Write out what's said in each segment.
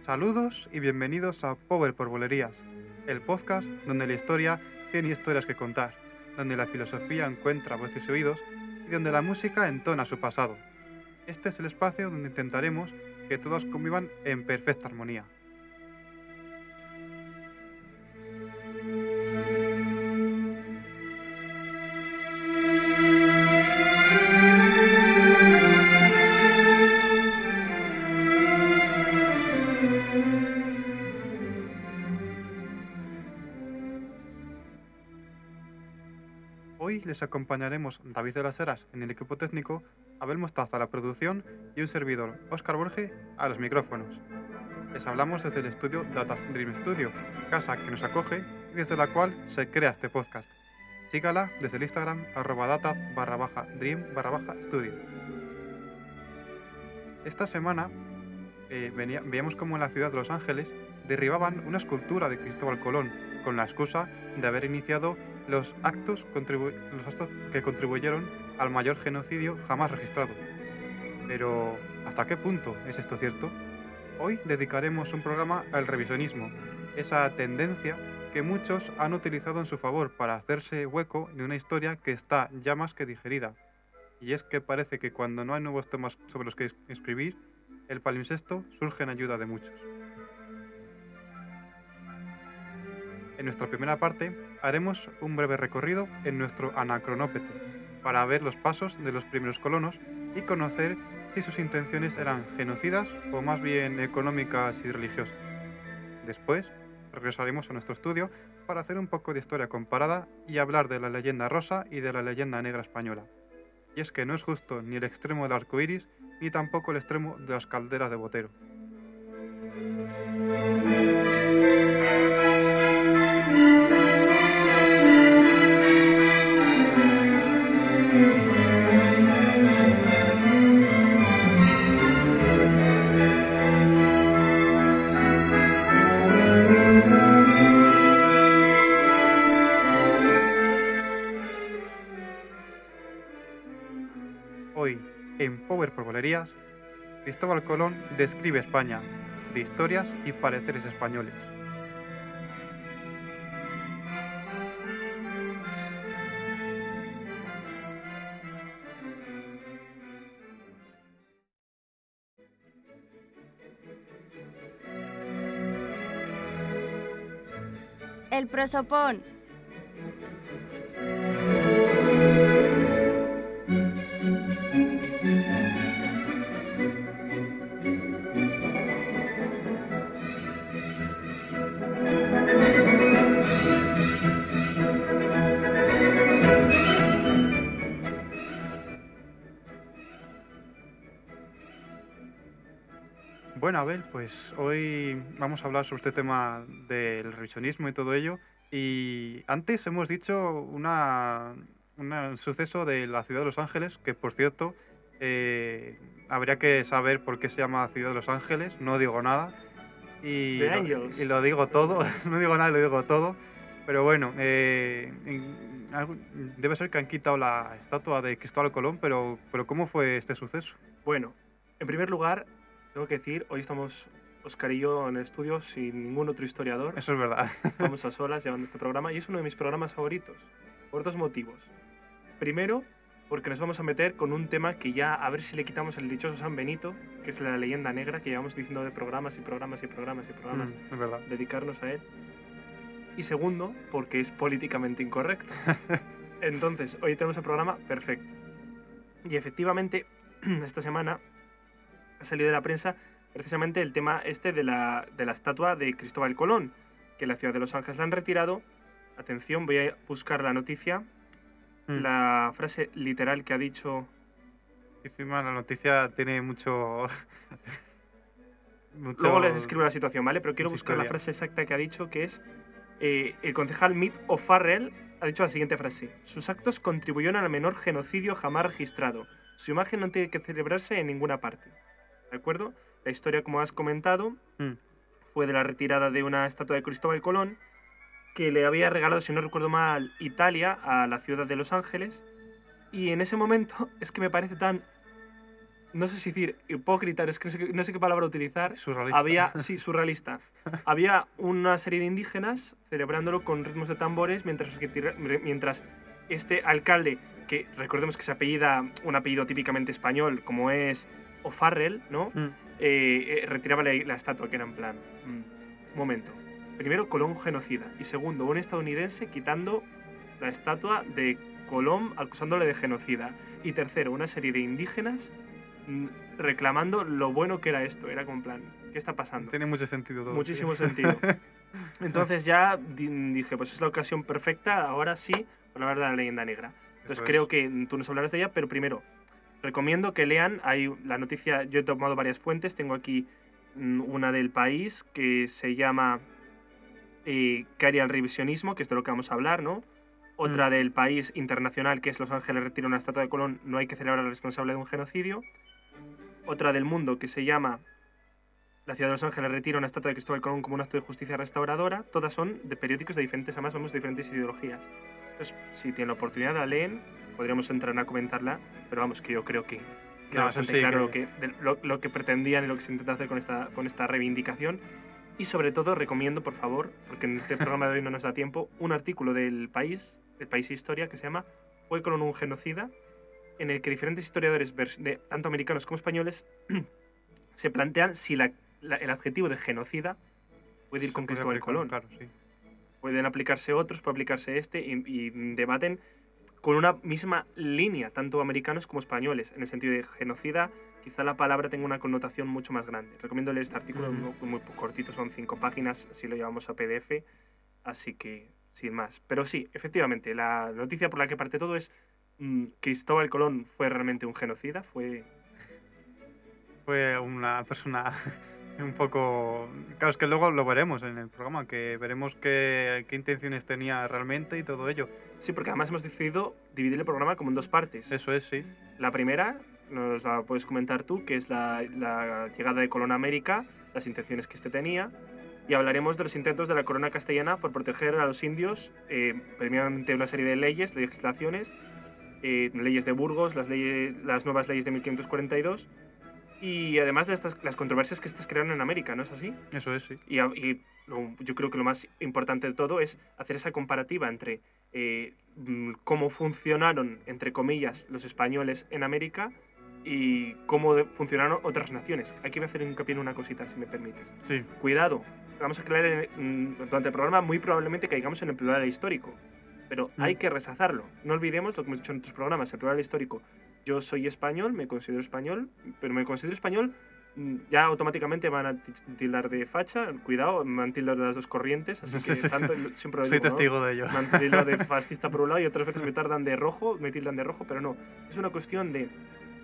Saludos y bienvenidos a Power por Bolerías, el podcast donde la historia tiene historias que contar, donde la filosofía encuentra voces y oídos y donde la música entona su pasado. Este es el espacio donde intentaremos que todos convivan en perfecta armonía. Hoy les acompañaremos David de las Heras en el equipo técnico, Abel Mostaza a la producción y un servidor, Óscar Borge, a los micrófonos. Les hablamos desde el estudio Datas Dream Studio, casa que nos acoge y desde la cual se crea este podcast. Sígala desde el Instagram @datas_dream_studio. Esta semana veíamos como en la ciudad de Los Ángeles derribaban una escultura de Cristóbal Colón con la excusa de haber iniciado los actos que contribuyeron al mayor genocidio jamás registrado. Pero, ¿hasta qué punto es esto cierto? Hoy dedicaremos un programa al revisionismo, esa tendencia que muchos han utilizado en su favor para hacerse hueco de una historia que está ya más que digerida. Y es que parece que cuando no hay nuevos temas sobre los que escribir, el palimpsesto surge en ayuda de muchos. En nuestra primera parte haremos un breve recorrido en nuestro anacronópete para ver los pasos de los primeros colonos y conocer si sus intenciones eran genocidas o más bien económicas y religiosas. Después regresaremos a nuestro estudio para hacer un poco de historia comparada y hablar de la leyenda rosa y de la leyenda negra española. Y es que no es justo ni el extremo del arco iris ni tampoco el extremo de las calderas de Botero. Hoy, en Power por Bolerías, Cristóbal Colón describe España, de historias y pareceres españoles. El prosopón. Bueno, Abel, pues hoy vamos a hablar sobre este tema del revisionismo y todo ello. Y antes hemos dicho un suceso de la ciudad de Los Ángeles, que por cierto, habría que saber por qué se llama Ciudad de Los Ángeles, no digo nada. The Y Angels. lo digo todo, no digo nada, lo digo todo. Pero bueno, debe ser que han quitado la estatua de Cristóbal Colón, pero ¿cómo fue este suceso? Bueno, en primer lugar, tengo que decir, hoy estamos Óscar y yo en el estudio sin ningún otro historiador. Eso es verdad. Estamos a solas llevando este programa y es uno de mis programas favoritos, por dos motivos. Primero, porque nos vamos a meter con un tema que ya, a ver si le quitamos el dichoso San Benito, que es la leyenda negra, que llevamos diciendo de programas y programas y programas y programas, Es verdad. dedicarnos a él. Y segundo, porque es políticamente incorrecto. Entonces, hoy tenemos el programa perfecto. Y efectivamente, esta semana ha salido de la prensa precisamente el tema este de la estatua de Cristóbal Colón, que en la ciudad de Los Ángeles la han retirado. Atención, voy a buscar la noticia. La frase literal que ha dicho... Encima la noticia tiene mucho... Luego les describo la situación, ¿vale? Pero quiero mucha buscar la historia. frase exacta que ha dicho, que es... el concejal Mitt O'Farrell ha dicho la siguiente frase: sus actos contribuyeron al menor genocidio jamás registrado. Su imagen no tiene que celebrarse en ninguna parte. ¿De acuerdo? La historia, como has comentado, fue de la retirada de una estatua de Cristóbal Colón que le había regalado, si no recuerdo mal, Italia a la ciudad de Los Ángeles. Y en ese momento es que me parece tan no sé si decir hipócrita, es que no sé qué palabra utilizar. Surrealista. Sí, surrealista. Había una serie de indígenas celebrándolo con ritmos de tambores mientras este alcalde, que recordemos que se apellida un apellido típicamente español, como es O'Farrell, ¿no? Retiraba la estatua, que era en plan... un momento. Primero, Colón genocida. Y segundo, un estadounidense quitando la estatua de Colón acusándole de genocida. Y tercero, una serie de indígenas reclamando lo bueno que era esto. Era como en plan, ¿qué está pasando? Tiene mucho sentido todo. Muchísimo tío. sentido. Entonces ya dije, pues es la ocasión perfecta, ahora sí, para hablar de la leyenda negra. Entonces Eso creo es. que tú nos hablarás de ella, pero primero, recomiendo que lean, hay la noticia, yo he tomado varias fuentes, tengo aquí una del País que se llama ¿Qué haría el revisionismo?, que es de lo que vamos a hablar, ¿no? Otra del País internacional, que es Los Ángeles retiran una estatua de Colón, no hay que celebrar al responsable de un genocidio. Otra del Mundo, que se llama La ciudad de Los Ángeles retira una estatua de Cristóbal Colón como un acto de justicia restauradora. Todas son de periódicos de diferentes, además vamos de diferentes ideologías. Entonces, si tienen la oportunidad, la leen, podríamos entrar a comentarla, pero vamos, que yo creo que queda No, bastante eso sí, claro que- lo que pretendían y lo que se intenta hacer con esta reivindicación. Y sobre todo recomiendo, por favor, porque en este programa de hoy no nos da tiempo, un artículo del País Historia, que se llama ¿Fue Colón un genocida?, en el que diferentes historiadores, tanto americanos como españoles, se plantean si el adjetivo de genocida puede ir Se con puede Cristóbal aplicar, Colón. Claro, sí. Pueden aplicarse otros, puede aplicarse este, y debaten con una misma línea, tanto americanos como españoles, en el sentido de genocida. Quizá la palabra tenga una connotación mucho más grande. Recomiendo leer este artículo, muy cortito, son 5 páginas si lo llevamos a PDF, así que sin más. Pero sí, efectivamente, la noticia por la que parte todo es Cristóbal Colón fue realmente un genocida, fue... Fue una persona un poco... Claro, es que luego lo veremos en el programa, que veremos qué intenciones tenía realmente y todo ello. Sí, porque además hemos decidido dividir el programa como en 2 partes. Eso es, sí. La primera, nos la puedes comentar tú, que es la llegada de Colón a América, las intenciones que este tenía, y hablaremos de los intentos de la corona castellana por proteger a los indios, mediante una serie de leyes, legislaciones, leyes de Burgos, las nuevas leyes de 1542, y además de las controversias que estas crearon en América, ¿no es así? Eso es, sí. Yo creo que lo más importante de todo es hacer esa comparativa entre cómo funcionaron, entre comillas, los españoles en América y cómo funcionaron otras naciones. Aquí voy a hacer hincapié en una cosita, si me permites. Sí. Cuidado, vamos a aclarar durante el programa, muy probablemente caigamos en el plural histórico, pero hay que rechazarlo. No olvidemos lo que hemos dicho en otros programas, el plural histórico. Yo soy español, me considero español, pero me considero español, ya automáticamente van a tildar de facha, cuidado, me han tildado de las dos corrientes, así que tanto, siempre lo Soy digo, ¿no? testigo de ello. Me han tildado de fascista por un lado y otras veces me tildan de rojo, pero no. Es una cuestión de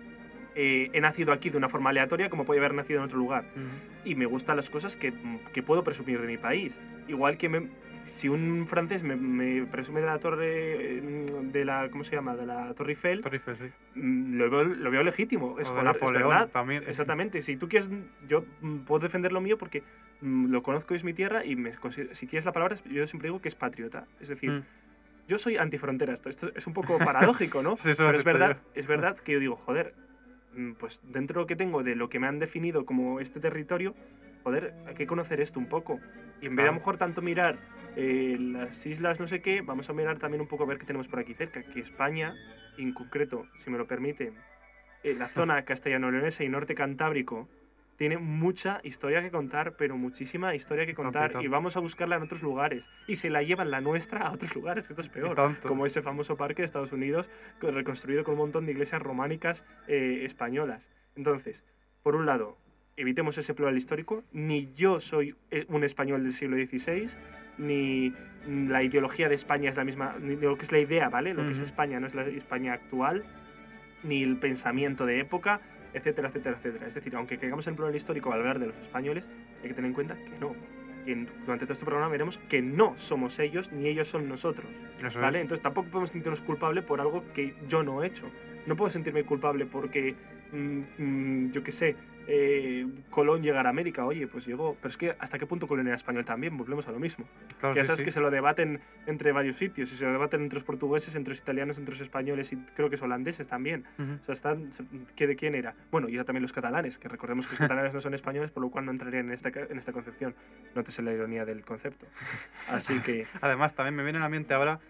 he nacido aquí de una forma aleatoria como puede haber nacido en otro lugar. Y me gustan las cosas que puedo presumir de mi país. Igual que si un francés me presume de la torre, de la, ¿cómo se llama?, de la Torre Eiffel, Torre Eiffel, sí. lo veo legítimo. Es, O de joder, Napoleón es verdad. también. Exactamente. Si tú quieres, yo puedo defender lo mío porque lo conozco y es mi tierra y si quieres la palabra, yo siempre digo que es patriota. Es decir, yo soy antifrontera. Esto es un poco paradójico, ¿no? Sí, eso pero lo es verdad que yo digo, joder, pues dentro de lo que tengo, de lo que me han definido como este territorio, joder, hay que conocer esto un poco. Y en vez de a lo mejor tanto mirar las islas no sé qué, vamos a mirar también un poco a ver qué tenemos por aquí cerca, que España, en concreto, si me lo permite, la zona castellano-leonesa y norte cantábrico, tiene mucha historia que contar, pero muchísima historia que contar, y vamos a buscarla en otros lugares. Y se la llevan la nuestra a otros lugares, que esto es peor. Como ese famoso parque de Estados Unidos, reconstruido con un montón de iglesias románicas españolas. Entonces, por un lado, evitemos ese plural histórico. Ni yo soy un español del siglo XVI, ni la ideología de España es la misma, ni lo que es la idea, ¿vale? Lo que es España no es la España actual, ni el pensamiento de época, etcétera, etcétera, etcétera. Es decir, aunque caigamos en el plural histórico al hablar de los españoles, hay que tener en cuenta que no. Que durante todo este programa veremos que no somos ellos, ni ellos son nosotros. Eso ¿vale? es. Entonces tampoco podemos sentirnos culpables por algo que yo no he hecho. No puedo sentirme culpable porque, yo qué sé, Colón llegara a América. Oye, pues llegó. Pero es que ¿hasta qué punto Colón era español también? Volvemos a lo mismo. Claro, Que sí, sabes sí. que se lo debaten entre varios sitios. Y se lo debaten entre los portugueses, entre los italianos, entre los españoles y creo que los holandeses también. Ujú. O sea, ¿de quién era? Bueno, y ahora también los catalanes, que recordemos que los catalanes no son españoles, por lo cual no entrarían en esta concepción. Nótese la ironía del concepto. Así que, Además, también me viene a la mente ahora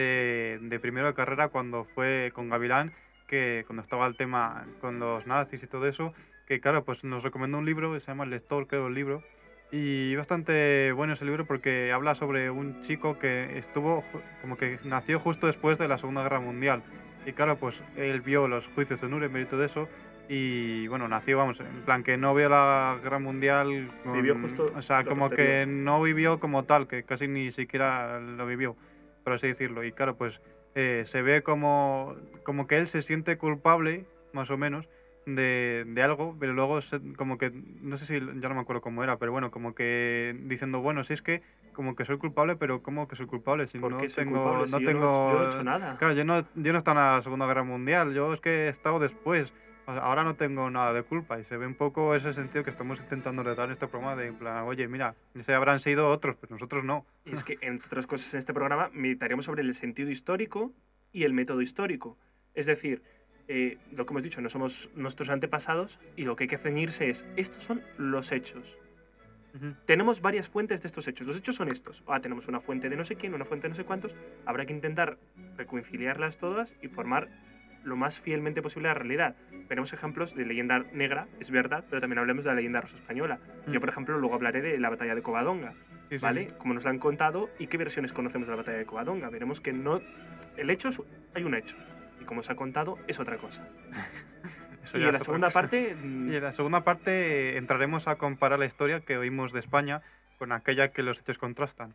de primero de carrera cuando fue con Gavilán, que cuando estaba el tema con los nazis y todo eso, que claro, pues nos recomendó un libro que se llama El Lector, creo, el libro. Y bastante bueno ese libro porque habla sobre un chico que estuvo, como que nació justo después de la Segunda Guerra Mundial. Y claro, pues él vio los juicios de Nuremberg y todo eso. Y bueno, nació, vamos, en plan que no vio la Guerra Mundial, vivió justo o sea, lo como posterior. que no vivió como tal, que casi ni siquiera lo vivió, por así decirlo. Y claro, pues se ve como que él se siente culpable, más o menos, de algo, pero luego como que, no sé si, ya no me acuerdo cómo era, pero bueno, como que diciendo, bueno, si es que como que soy culpable, pero ¿cómo que soy culpable? Si ¿Por no qué soy culpable si yo no he hecho nada? claro, yo no estaba en la Segunda Guerra Mundial, yo es que he estado después, o sea, ahora no tengo nada de culpa y se ve un poco ese sentido que estamos intentando dar en este programa de, en plan, oye, mira, ese habrán sido otros, pero nosotros no. Y es que, entre otras cosas, en este programa meditaríamos sobre el sentido histórico y el método histórico. Es decir, lo que hemos dicho, no somos nuestros antepasados y lo que hay que ceñirse es, estos son los hechos. Ujú. Tenemos varias fuentes de estos hechos. Los hechos son estos. Tenemos una fuente de no sé quién, una fuente de no sé cuántos. Habrá que intentar reconciliarlas todas y formar lo más fielmente posible la realidad. Veremos ejemplos de leyenda negra, es verdad, pero también hablemos de la leyenda rosa española. Yo, por ejemplo, luego hablaré de la batalla de Covadonga, Sí, sí, ¿vale? sí. Como nos la han contado y qué versiones conocemos de la batalla de Covadonga. Veremos que no... El hecho hay un hecho. Y como se ha contado, es otra cosa. Eso Y ya en la es otra segunda cosa. parte... Y en la segunda parte entraremos a comparar la historia que oímos de España con aquella que los hechos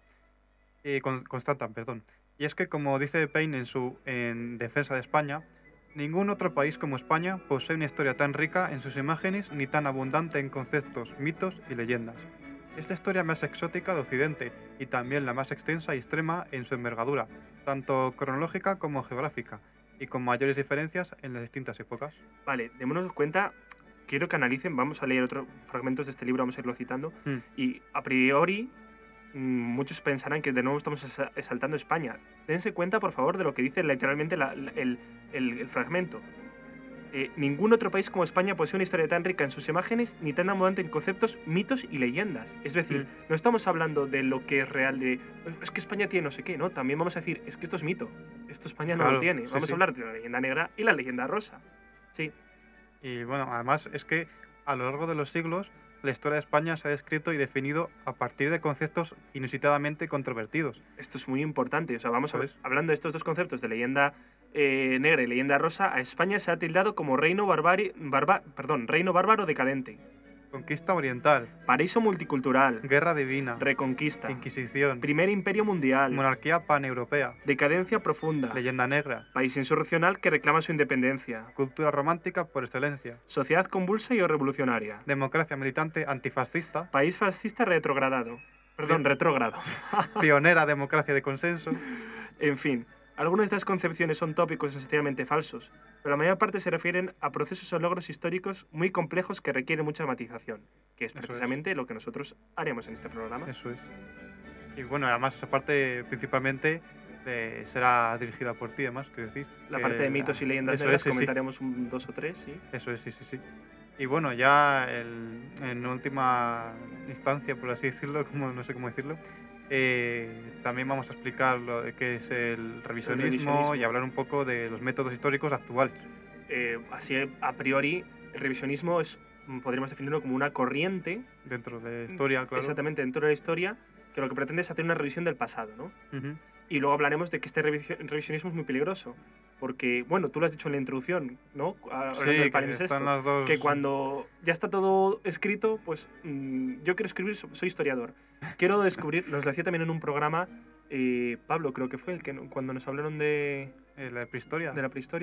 constatan, perdón. Y es que, como dice Paine en defensa de España, ningún otro país como España posee una historia tan rica en sus imágenes ni tan abundante en conceptos, mitos y leyendas. Es la historia más exótica de Occidente y también la más extensa y extrema en su envergadura, tanto cronológica como geográfica, y con mayores diferencias en las distintas épocas. Vale, démonos cuenta, quiero que analicen, vamos a leer otros fragmentos de este libro, vamos a irlo citando, Mm, y a priori muchos pensarán que de nuevo estamos exaltando España. Dense cuenta, por favor, de lo que dice literalmente el fragmento. Ningún otro país como España posee una historia tan rica en sus imágenes ni tan abundante en conceptos, mitos y leyendas. Es decir, mm, no estamos hablando de lo que es real, de es que España tiene no sé qué, no, también vamos a decir, es que esto es mito, esto España no lo claro, tiene. sí, Vamos a sí. hablar de la leyenda negra y la leyenda rosa. Sí, Y bueno, además es que a lo largo de los siglos la historia de España se ha descrito y definido a partir de conceptos inusitadamente controvertidos, esto es muy importante. O sea, vamos a ver, ¿sabes? hablando de estos dos conceptos de leyenda negra y leyenda rosa, a España se ha tildado como reino bárbaro decadente, Conquista oriental, paraíso multicultural, guerra divina, reconquista, Inquisición, primer imperio mundial, monarquía paneuropea, decadencia profunda, leyenda negra, país insurreccional que reclama su independencia, cultura romántica por excelencia, sociedad convulsa y revolucionaria, democracia militante antifascista, país fascista retrogradado. Perdón, pi- retrógrado. pionera democracia de consenso. En fin, algunas de estas concepciones son tópicos esencialmente falsos, pero la mayor parte se refieren a procesos o logros históricos muy complejos que requieren mucha matización, que es Eso es. precisamente lo que nosotros haremos en este programa. Eso es. Y bueno, además esa parte principalmente será dirigida por ti, además, quiero decir. La que parte de mitos y leyendas eso negras es, sí, sí. comentaremos dos o tres, ¿sí? Eso es, sí, sí, sí. Y bueno, ya en última instancia, por así decirlo, como, no sé cómo decirlo, también vamos a explicar lo de qué es el revisionismo y hablar un poco de los métodos históricos actuales. Así, a priori, el revisionismo podríamos definirlo como una corriente, Dentro de historia, claro. exactamente dentro de la historia, que lo que pretende es hacer una revisión del pasado, ¿no? Ujú. Y luego hablaremos de que este revisionismo es muy peligroso. Porque, bueno, tú lo has dicho en la introducción, ¿no? Hablando Sí, del que palincesto, están las dos. que cuando ya está todo escrito, pues yo quiero escribir, soy historiador. Quiero descubrir, nos lo decía también en un programa, Pablo creo que fue, el que cuando nos hablaron La prehistoria. de la prehistoria.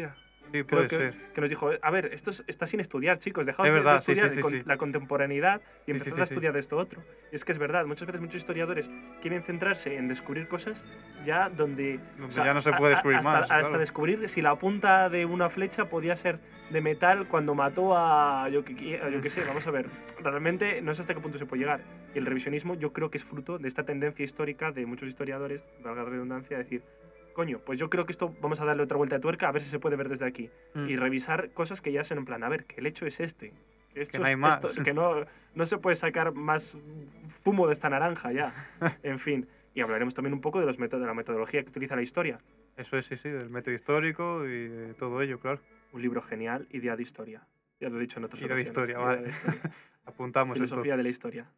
Sí, Creo puede ser. que nos dijo, a ver, está sin estudiar, chicos, dejaos Es de verdad, sí, estudiar sí, sí, sí. la contemporaneidad y Sí, empezad sí, sí, a sí. estudiar de esto otro. Y es que es verdad, muchas veces muchos historiadores quieren centrarse en descubrir cosas ya donde... Donde o sea, ya no se puede descubrir más, hasta claro. descubrir si la punta de una flecha podía ser de metal cuando mató a yo que sé, vamos a ver. Realmente no sé hasta qué punto se puede llegar. Y el revisionismo yo creo que es fruto de esta tendencia histórica de muchos historiadores, valga la redundancia, a decir, coño, pues yo creo que esto vamos a darle otra vuelta de tuerca a ver si se puede ver desde aquí. Mm. Y revisar cosas que ya son en plan, a ver, que el hecho es este. Que, Que no hay más. que no se puede sacar más fumo de esta naranja ya. En fin. Y hablaremos también un poco de de la metodología que utiliza la historia. Eso es, sí, sí, del método histórico y de todo ello, claro. Un libro genial, Idea de historia. Ya lo he dicho en otras Y de ocasiones. historia, Idea vale. de historia. Apuntamos Filosofía de la entonces. historia.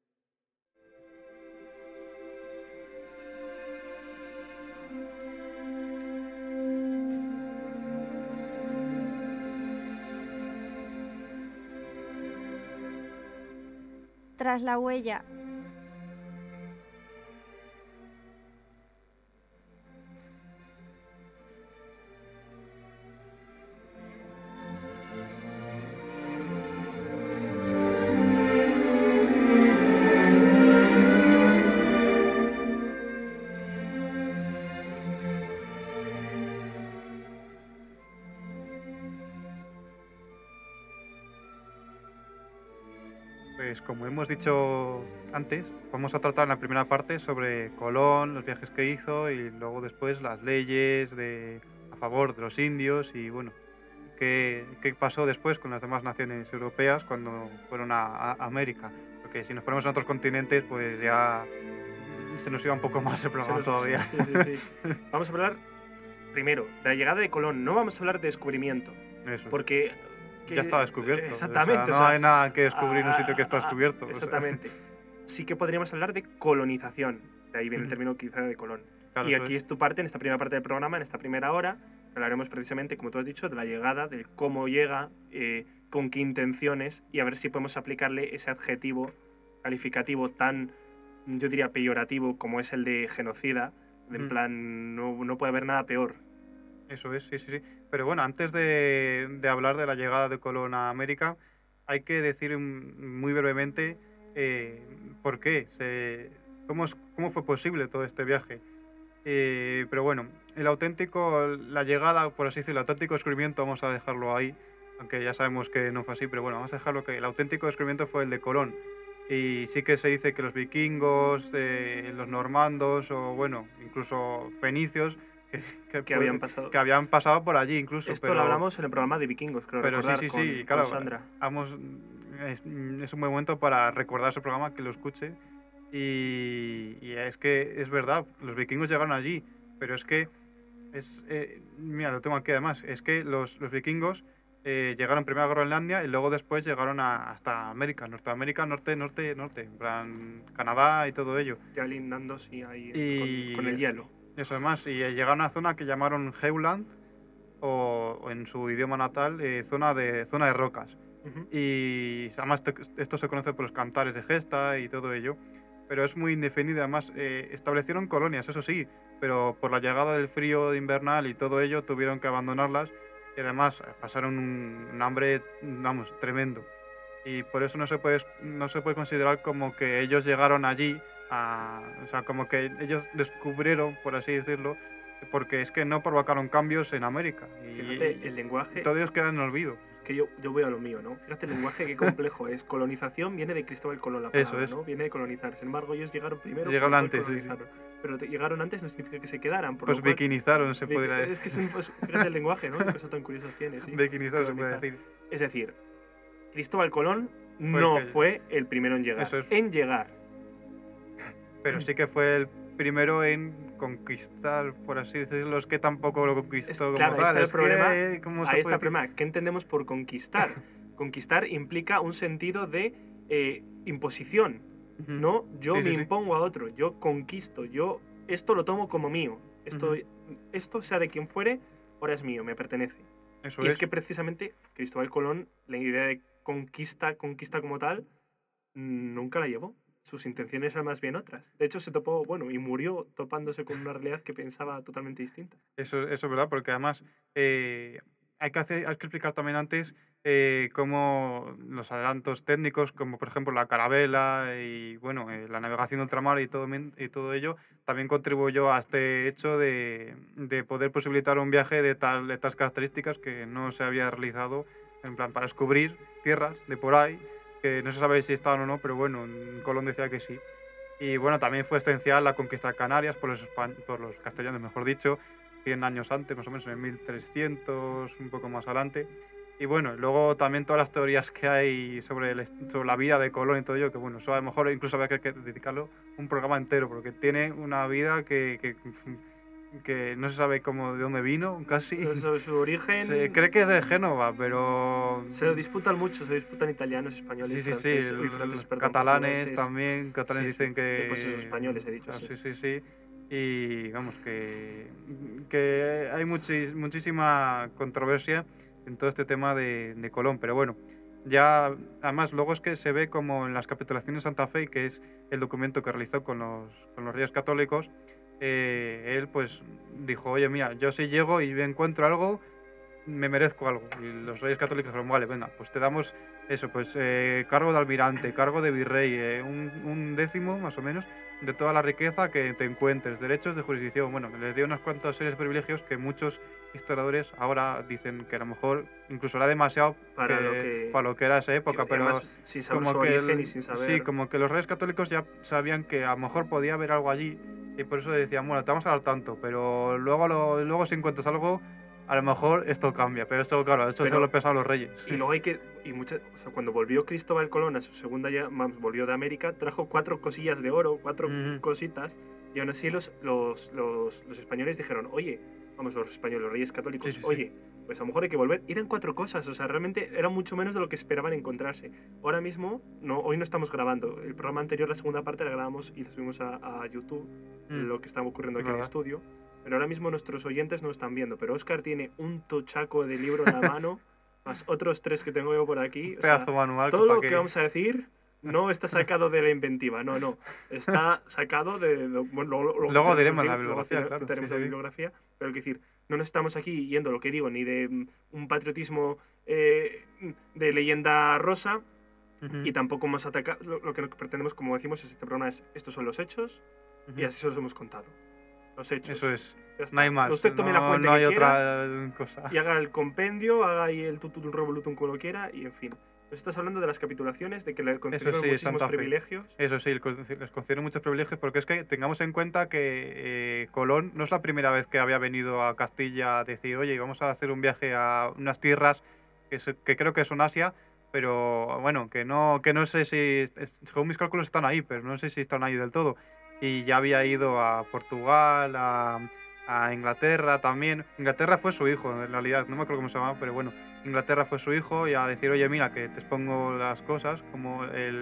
Tras la huella. Pues como hemos dicho antes, vamos a tratar en la primera parte sobre Colón, los viajes que hizo y luego después las leyes a favor de los indios y bueno, qué pasó después con las demás naciones europeas cuando fueron a América. Porque si nos ponemos en otros continentes, pues ya se nos iba un poco más el programa todavía. Sí, sí, sí. Vamos a hablar primero de la llegada de Colón. No vamos a hablar de descubrimiento. Eso. Porque Ya está descubierto. Exactamente. O sea, no hay nada que descubrir en un sitio que está descubierto. O sea. Exactamente. Sí que podríamos hablar de colonización. De ahí viene el término quizá de Colón. Claro, y eso aquí es tu parte, en esta primera parte del programa, en esta primera hora, hablaremos precisamente, como tú has dicho, de la llegada, de cómo llega, con qué intenciones y a ver si podemos aplicarle ese adjetivo calificativo tan, yo diría, peyorativo como es el de genocida. En plan, no puede haber nada peor. Eso es, sí, sí, sí. Pero bueno, antes de hablar de la llegada de Colón a América, hay que decir muy brevemente por qué, cómo fue posible todo este viaje. Pero bueno, la llegada, por así decirlo, el auténtico descubrimiento, vamos a dejarlo ahí, aunque ya sabemos que no fue así, pero bueno, vamos a dejarlo que el auténtico descubrimiento fue el de Colón. Y sí que se dice que los vikingos, los normandos o bueno, incluso fenicios, Que habían pasado. que habían pasado por allí incluso. Esto lo hablamos en el programa de Vikingos, creo Pero recordar, sí, sí, sí, con claro. Sandra. Es un buen momento para recordar ese programa, que lo escuche. Y es que es verdad, los vikingos llegaron allí, pero es que mira, lo tengo aquí además, es que los vikingos llegaron primero a Groenlandia y luego después llegaron hasta América, Norteamérica, norte, en plan Canadá y todo ello. Ya lindando, sí, ahí Y con el hielo. Eso además, y llegaron a una zona que llamaron Heuland, o en su idioma natal, zona de rocas. Y además esto se conoce por los cantares de gesta y todo ello, pero es muy indefinido. Además, establecieron colonias, eso sí, pero por la llegada del frío invernal y todo ello tuvieron que abandonarlas y además pasaron un hambre, vamos, tremendo. Y por eso no se puede considerar como que ellos llegaron allí, o sea, como que ellos descubrieron, por así decirlo, porque es que no provocaron cambios en América. Fíjate, el lenguaje... Todo ellos quedan en olvido. Que yo voy a lo mío, ¿no? Fíjate el lenguaje qué complejo es. Colonización viene de Cristóbal Colón, la palabra, Eso es. ¿no? Viene de colonizar. Sin embargo, ellos llegaron primero. Llegaron antes, sí. Pero llegaron antes no significa que se quedaran. Pues vikinizaron, se podría decir. Es que fíjate el lenguaje, ¿no? Qué cosas tan curiosas tiene, sí. Vikinizaron, se puede decir. Es decir, Cristóbal Colón no fue el primero en llegar. Eso es. En llegar. Pero sí que fue el primero en conquistar, por así decirlo. Es que tampoco lo conquistó claro, como tal. Ahí está el problema. ¿Qué entendemos por conquistar? Conquistar implica un sentido de imposición. ¿No? Yo me impongo a otro. Yo conquisto. Yo esto lo tomo como mío. Esto, sea de quien fuere, ahora es mío, me pertenece. Eso es que precisamente Cristóbal Colón, la idea de conquista como tal, nunca la llevó. Sus intenciones eran más bien otras. De hecho, se topó, y murió topándose con una realidad que pensaba totalmente distinta. Eso es verdad, porque además hay que explicar también antes cómo los adelantos técnicos, como por ejemplo la carabela y bueno, la navegación de ultramar y todo ello, también contribuyó a este hecho de poder posibilitar un viaje de tales características que no se había realizado, en plan, para descubrir tierras de por ahí, que no se sabe si estaban o no, pero bueno, Colón decía que sí. Y bueno, también fue esencial la conquista de Canarias por los castellanos, mejor dicho, 100 años antes, más o menos en el 1300, un poco más adelante. Y bueno, luego también todas las teorías que hay sobre la vida de Colón y todo ello, que bueno, eso a lo mejor incluso habría que dedicarlo un programa entero, porque tiene una vida que no se sabe cómo de dónde vino, casi. Su Se origen cree que es de Génova, pero se lo disputan mucho, se disputan italianos, españoles, sí, sí, sí, franceses, los perdón, catalanes portugueses. también, catalanes Sí, sí. dicen Pues esos que... españoles he dicho, sí. Sí, sí, sí. Y vamos, que hay muchísima controversia en todo este tema de Colón, pero bueno, ya además luego es que se ve como en las capitulaciones de Santa Fe, que es el documento que realizó con los reyes católicos, él pues dijo, oye, mira, yo si llego y encuentro algo, me merezco algo. Y los reyes católicos dijeron, vale, venga, pues te damos eso, pues cargo de almirante, cargo de virrey, un décimo más o menos de toda la riqueza que te encuentres, derechos de jurisdicción. Bueno, les dio unas cuantas series de privilegios que muchos historiadores ahora dicen que a lo mejor incluso era demasiado para lo que era esa época, y pero además sin saber como su que origen y sin sí, saber. como que los reyes católicos ya sabían que a lo mejor podía haber algo allí y por eso decían, bueno, te vamos a dar tanto, pero luego si encuentras algo a lo mejor esto cambia, pero esto, claro, esto solo Pero lo pensaban los reyes. y luego hay que y muchas, o sea, cuando volvió Cristóbal Colón a su segunda ya, vamos, volvió de América, trajo 4 cosillas de oro, 4 Ujú. cositas, y aún así los españoles dijeron, oye, vamos, los españoles, los reyes Sí, católicos, sí, sí. oye, pues a lo mejor hay que volver. Y eran 4 cosas, o sea, realmente era mucho menos de lo que esperaban encontrarse. Ahora mismo, no, hoy no estamos grabando. El programa anterior, la segunda parte, la grabamos y la subimos a YouTube, Mm, lo que estaba ocurriendo es aquí en el verdad. estudio. Pero ahora mismo nuestros oyentes no están viendo. Pero Oscar tiene un tochaco de libro en la mano, más otros 3 que tengo yo por aquí. O sea, Pedazo manual, todo para lo que que... vamos a decir no está sacado de la inventiva, no, no. Está sacado bueno, luego Luego citaremos los diremos la libros, luego bibliografía, claro. Sí, citaremos sí, la sí. bibliografía, pero quiero decir, no nos estamos aquí yendo lo que digo, ni de un patriotismo de leyenda rosa, y Ujú, tampoco hemos atacado. Lo que pretendemos, como decimos, en este programa es: estos son los hechos, y ujú. así se los hemos contado. Los Eso hechos. es. Ya No hay está. más. Usted tome la No, fuente no que hay quiera otra cosa. y haga el compendio, haga ahí el tutum revolutum como lo quiera, y en fin. Nos estás hablando de las capitulaciones, de que le Eso concedieron sí, muchísimos Santa Fe. privilegios. Eso sí, les concedieron muchos privilegios porque es que tengamos en cuenta que Colón no es la primera vez que había venido a Castilla a decir, oye, vamos a hacer un viaje a unas tierras que creo que son Asia, pero bueno, que no sé si, según mis cálculos están ahí, pero no sé si están ahí del todo. Y ya había ido a Portugal, a Inglaterra también. Inglaterra fue su hijo, en realidad, no me acuerdo cómo se llamaba, pero bueno. Inglaterra fue su hijo y a decir, oye, mira, que te expongo las cosas, como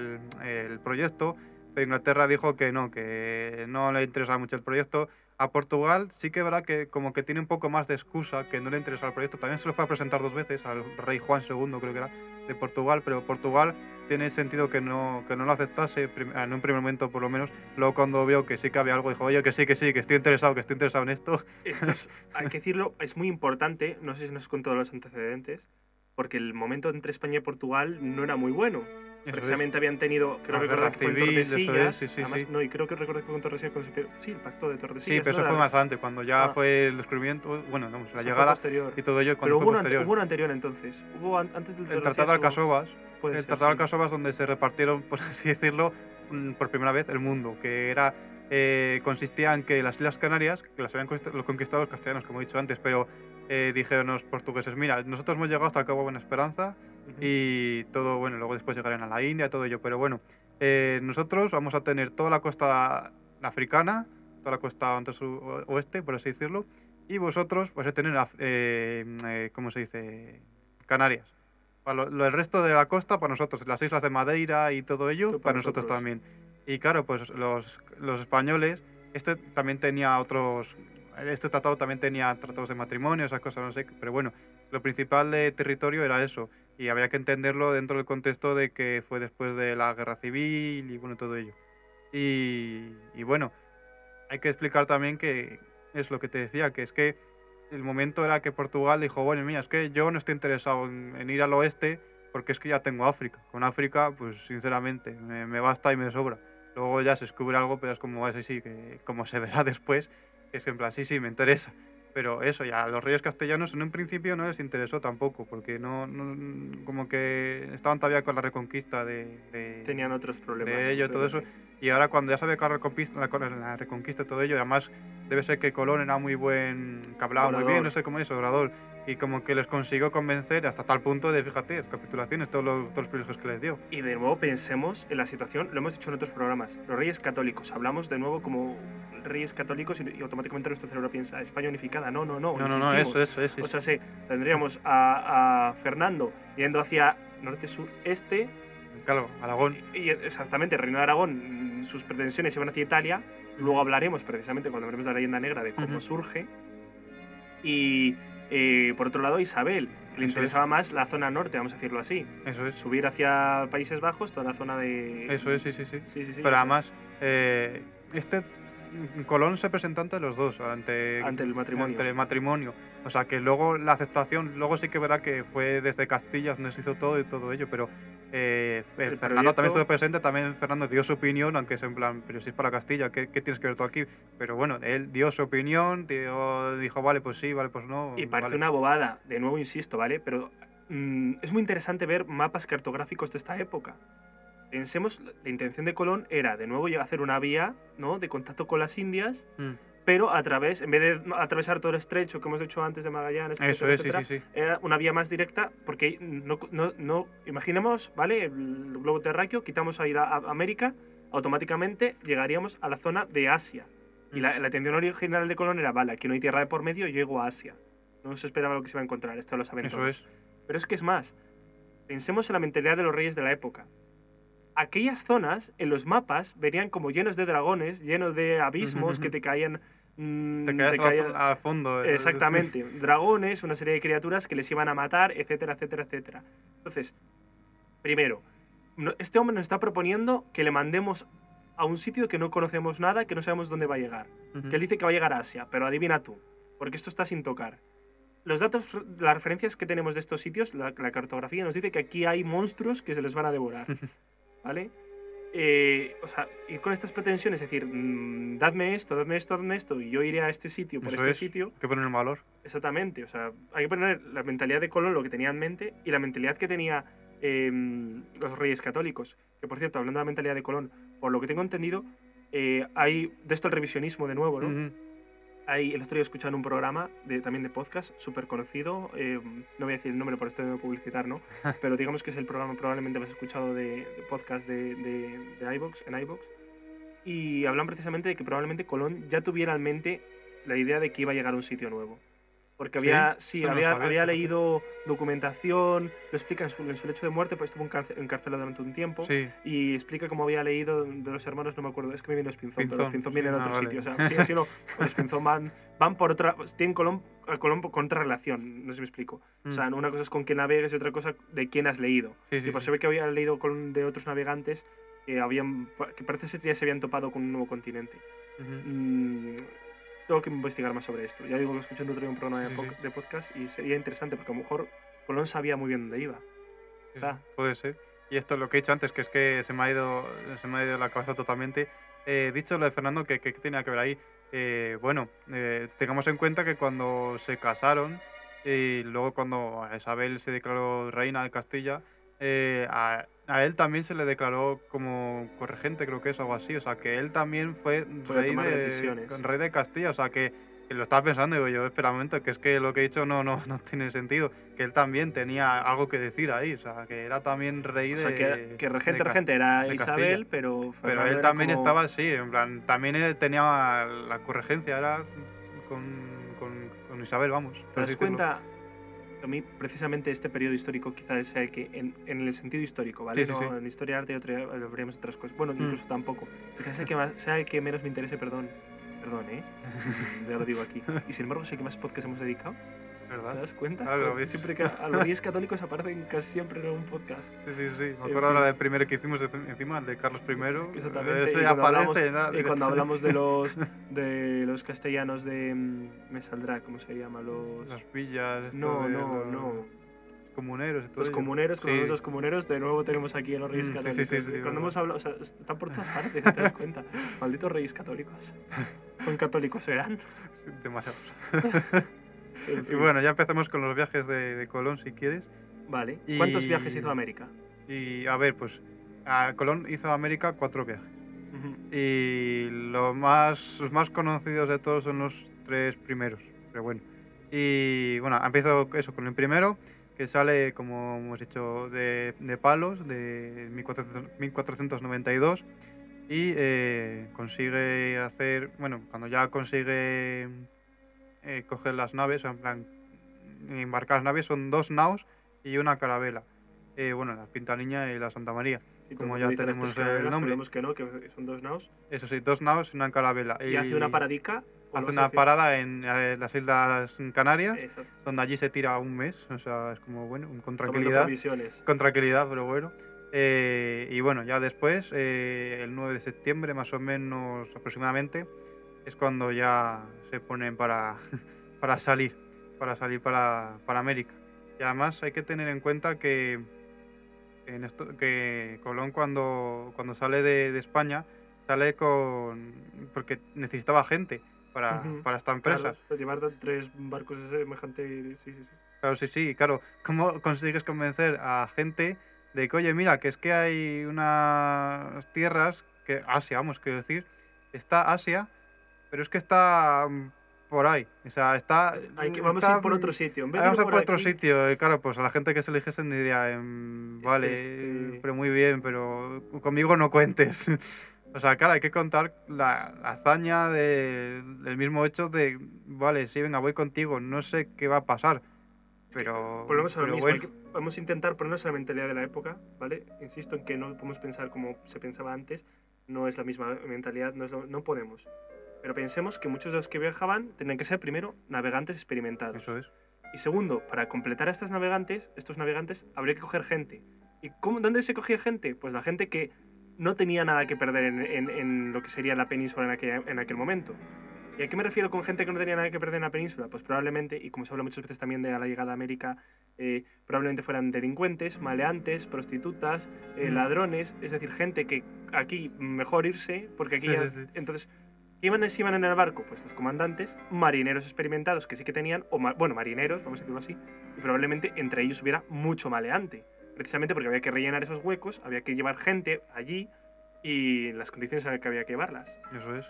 el proyecto, pero Inglaterra dijo que no le interesaba mucho el proyecto. A Portugal sí que verá que como que tiene un poco más de excusa, que no le interesa el proyecto. También se lo fue a presentar 2 veces al rey Juan II, creo que era, de Portugal, pero Portugal tiene sentido que no lo aceptase en un primer momento por lo menos. Luego cuando vio que sí que había algo, dijo, oye, que estoy interesado en esto. Esto es, hay que decirlo, es muy importante, no sé si nos has contado los antecedentes, porque el momento entre España y Portugal no era muy bueno. Eso es. Precisamente habían tenido, creo La recordar guerra que fue en civil, eso es, sí, Tordesillas, sí, además, sí. no, y creo que recordar que fue en Tordesillas sí, el pacto de Sí, Tordesillas, pero ¿no? eso fue más adelante, cuando ya Ah, fue el descubrimiento, bueno, vamos, la esa fue llegada posterior. y todo ello, cuando Pero fue hubo posterior. uno anterior entonces. Hubo antes del El Tratado de Tordesillas hubo. Alcasovas, Puede el ser, Tratado de sí. Alcasovas donde se repartieron, por así decirlo, por primera vez el mundo, que era consistía en que las Islas Canarias, que las habían conquistado los castellanos, como he dicho antes, pero dijeron los portugueses, mira, nosotros hemos llegado hasta el Cabo Buena Esperanza Ujú. y todo, bueno, luego después llegarían a la India, todo ello, pero bueno, nosotros vamos a tener toda la costa africana, toda la costa oeste, por así decirlo, y vosotros vais a tener, ¿cómo se dice? Canarias. Para el resto de la costa, para nosotros, las islas de Madeira y todo ello, Esto para para nosotros nosotros. también. Y claro, pues los españoles, este también tenía otros, este tratado también tenía tratados de matrimonio, esas cosas, no sé, pero bueno, lo principal de territorio era eso, y había que entenderlo dentro del contexto de que fue después de la guerra civil y bueno, todo ello. Y bueno, hay que explicar también que es lo que te decía, que es que el momento era que Portugal dijo, bueno, mira, es que yo no estoy interesado en ir al oeste porque es que ya tengo África. Con África, pues sinceramente, me basta y me sobra. Luego ya se descubre algo, pero es como ese sí, que como se verá después, que es que en plan, sí, me interesa. Pero eso, ya a los reyes castellanos en un principio no les interesó tampoco, porque como que estaban todavía con la reconquista Tenían otros problemas. de ello, todo eso. sí. Y ahora cuando ya sabe que la reconquista y todo ello, además debe ser que Colón era muy buen, que hablaba muy bien, Orador. no sé cómo es, orador, y como que les consiguió convencer hasta tal punto de, fíjate, capitulaciones, todos los privilegios que les dio. Y de nuevo pensemos en la situación, lo hemos dicho en otros programas, los reyes católicos. Hablamos de nuevo como reyes católicos y automáticamente nuestro cerebro piensa España unificada. No, No, insistimos. eso, O sea, sí, tendríamos a Fernando yendo hacia norte, sur, este. Claro, Aragón. Y exactamente, el Reino de Aragón, sus pretensiones iban hacia Italia. Luego hablaremos precisamente cuando hablemos de la leyenda negra de cómo surge. Y por otro lado, Isabel, que le Eso interesaba más la zona norte, vamos a decirlo así. Eso es. Subir hacia Países Bajos, toda la zona de... Eso es, sí. Sí, Pero además, Colón se presentó ante los dos, ante el matrimonio. Ante el matrimonio. O sea que luego la aceptación, luego sí que verá que fue desde Castilla donde se hizo todo y todo ello, pero Fernando también estuvo presente, también Fernando dio su opinión, aunque es en plan, pero si es para Castilla, ¿qué tienes que ver tú aquí? Pero bueno, él dio su opinión, dijo, vale, pues sí, vale, pues no. Y parece vale. una bobada, de nuevo insisto, ¿vale? Pero es muy interesante ver mapas cartográficos de esta época. Pensemos, la intención de Colón era de nuevo hacer una vía, ¿no?, de contacto con las Indias, pero a través, en vez de atravesar todo el estrecho que hemos dicho antes de Magallanes, eso etcétera, sí. Era una vía más directa, porque no imaginemos, ¿vale?, el globo terráqueo, quitamos ahí a América, automáticamente llegaríamos a la zona de Asia. Y la intención original de Colón era, vale, aquí no hay tierra de por medio, llego a Asia. No se esperaba lo que se iba a encontrar, esto lo saben eso todos. Es. Pero es que es más, pensemos en la mentalidad de los reyes de la época. Aquellas zonas, en los mapas, verían como llenos de dragones, llenos de abismos que te caían... te caías al fondo. Exactamente. Dragones, una serie de criaturas que les iban a matar, etcétera. Entonces, primero, este hombre nos está proponiendo que le mandemos a un sitio que no conocemos nada, que no sabemos dónde va a llegar. Que él dice que va a llegar a Asia, pero adivina tú, porque esto está sin tocar. Los datos, las referencias que tenemos de estos sitios, la cartografía nos dice que aquí hay monstruos que se les van a devorar. ¿Vale? O sea, ir con estas pretensiones, es decir, dadme esto, y yo iré a este sitio por sitio. Hay que poner en valor. Exactamente, o sea, hay que poner la mentalidad de Colón, lo que tenía en mente, y la mentalidad que tenía los reyes católicos. Que por cierto, hablando de la mentalidad de Colón, por lo que tengo entendido, hay de esto el revisionismo de nuevo, ¿no? El otro día escuchando un programa también de podcast súper conocido, no voy a decir el nombre por esto de no publicitar, ¿no? Pero digamos que es el programa probablemente más escuchado de podcast de iVoox, en iVoox, y hablan precisamente de que probablemente Colón ya tuviera en mente la idea de que iba a llegar a un sitio nuevo. Porque había leído documentación, lo explica en su lecho de muerte, estuvo encarcelado durante un tiempo, y explica cómo había leído de los hermanos, no me acuerdo, es que me viene los Pinzón, pero los Pinzón vienen en otro sitio. Vale. O sea, sí, los Pinzón van por otra, tienen Colón con otra relación, no sé si me explico. O sea, una cosa es con quién navegas y otra cosa de quién has leído. Y pues se ve que había leído de otros navegantes que parece que ya se habían topado con un nuevo continente. Tengo que investigar más sobre esto. Ya digo que escuchando otro día un programa de podcast y sería interesante porque a lo mejor Colón sabía muy bien dónde iba. Puede ser. Y esto lo que he dicho antes, que es que se me ha ido la cabeza totalmente. Dicho lo de Fernando, que tenía que ver ahí. Tengamos en cuenta que cuando se casaron y luego cuando Isabel se declaró reina de Castilla, a él también se le declaró como corregente, creo que es algo así. O sea, que él también fue rey de Castilla. O sea, que lo estaba pensando y digo yo, espera un momento, que es que lo que he dicho no tiene sentido. Que él también tenía algo que decir ahí. O sea, que era también rey de... O sea, que regente era Isabel, pero él también estaba así, en plan, también él tenía la corregencia, era con Isabel, vamos. ¿Te das cuenta? A mí, precisamente, este periodo histórico quizás sea el que, en el sentido histórico, ¿vale? Sí. En historia arte veríamos otras cosas. Bueno, incluso tampoco. Quizás sea el que menos me interese, perdón, ya lo digo aquí. Y sin embargo, sé que más podcast hemos dedicado. ¿Verdad? ¿Te das cuenta? Claro que lo ves. Siempre que a los Reyes Católicos aparecen casi siempre en un podcast. Sí. Me En acuerdo ahora fin. del primero que hicimos encima, el de Carlos I. Exactamente. Ese Y cuando aparece, ¿no? y cuando hablamos de Directamente. los castellanos de... me saldrá, ¿cómo se llama? Las villas, esto No, de no, los no. comuneros y todo Los ello. comuneros, cuando hablamos Sí. de los comuneros, de nuevo tenemos aquí a los Reyes Sí, Católicos. sí, Cuando verdad. hemos hablado... O sea, están por todas partes, ¿te das cuenta? Malditos Reyes Católicos. ¿Son católicos serán? Sí, demasiados. En Y fin. bueno, ya empezamos con los viajes de Colón, si quieres. Vale. Y- ¿Cuántos viajes hizo a América? Y a ver, pues a Colón hizo a América 4 viajes. Ujú. Y los más conocidos de todos son los 3 primeros. Pero bueno. Y bueno, empiezo eso con el primero, que sale, como hemos dicho, de Palos, de 1492. Y consigue hacer, bueno, cuando ya consigue coger las naves, en plan, embarcar las naves, son 2 naos y una carabela. Bueno, la Pinta Niña y la Santa María. Sí, todo Como el mundo ya dice las tenemos tres carabelas, el nombre. pero vemos que no, que son dos naos. Eso sí, 2 naos y una carabela. Y hace una paradica. ¿o Hace lo vas a una decir? parada en las Islas Canarias, Exacto. donde allí se tira un mes. O sea, es como, bueno, con Tomando tranquilidad. provisiones. Con tranquilidad, pero bueno. Y bueno, ya después, el 9 de septiembre, más o menos aproximadamente, es cuando ya se ponen para, para salir para América. Y además hay que tener en cuenta que que Colón cuando sale de España sale porque necesitaba gente Ujú. para esta empresa. Claro, pues llevar 3 barcos de semejante. Sí. Claro, sí, claro. ¿Cómo consigues convencer a gente de que, oye, mira, que es que hay unas tierras, que Asia, vamos, quiero decir, está Asia, pero es que está por ahí. O sea, Vamos a ir por otro sitio. En vez de ir vamos a por por otro aquí, sitio. Y claro, pues a la gente que se eligiesen diría, vale, pero muy bien, pero conmigo no cuentes. O sea, claro, hay que contar la hazaña del mismo hecho de, vale, sí, venga, voy contigo, no sé qué va a pasar, pero volvemos a lo mismo. bueno, Vamos a intentar ponernos en la mentalidad de la época, ¿vale? Insisto en que no podemos pensar como se pensaba antes. No es la misma mentalidad, no podemos. Pero pensemos que muchos de los que viajaban tenían que ser, primero, navegantes experimentados. eso es. Y segundo, para completar a estos navegantes, habría que coger gente. ¿Y dónde se cogía gente? Pues la gente que no tenía nada que perder en lo que sería la península en aquel momento. ¿Y a qué me refiero con gente que no tenía nada que perder en la península? Pues probablemente, y como se habla muchas veces también de la llegada a América, probablemente fueran delincuentes, maleantes, prostitutas, ladrones, es decir, gente que aquí mejor irse, porque aquí Sí. Entonces, ¿quiénes iban en el barco? Pues los comandantes, marineros experimentados que sí que tenían, marineros, vamos a decirlo así, y probablemente entre ellos hubiera mucho maleante, precisamente porque había que rellenar esos huecos, había que llevar gente allí y las condiciones en las que había que llevarlas. Eso es.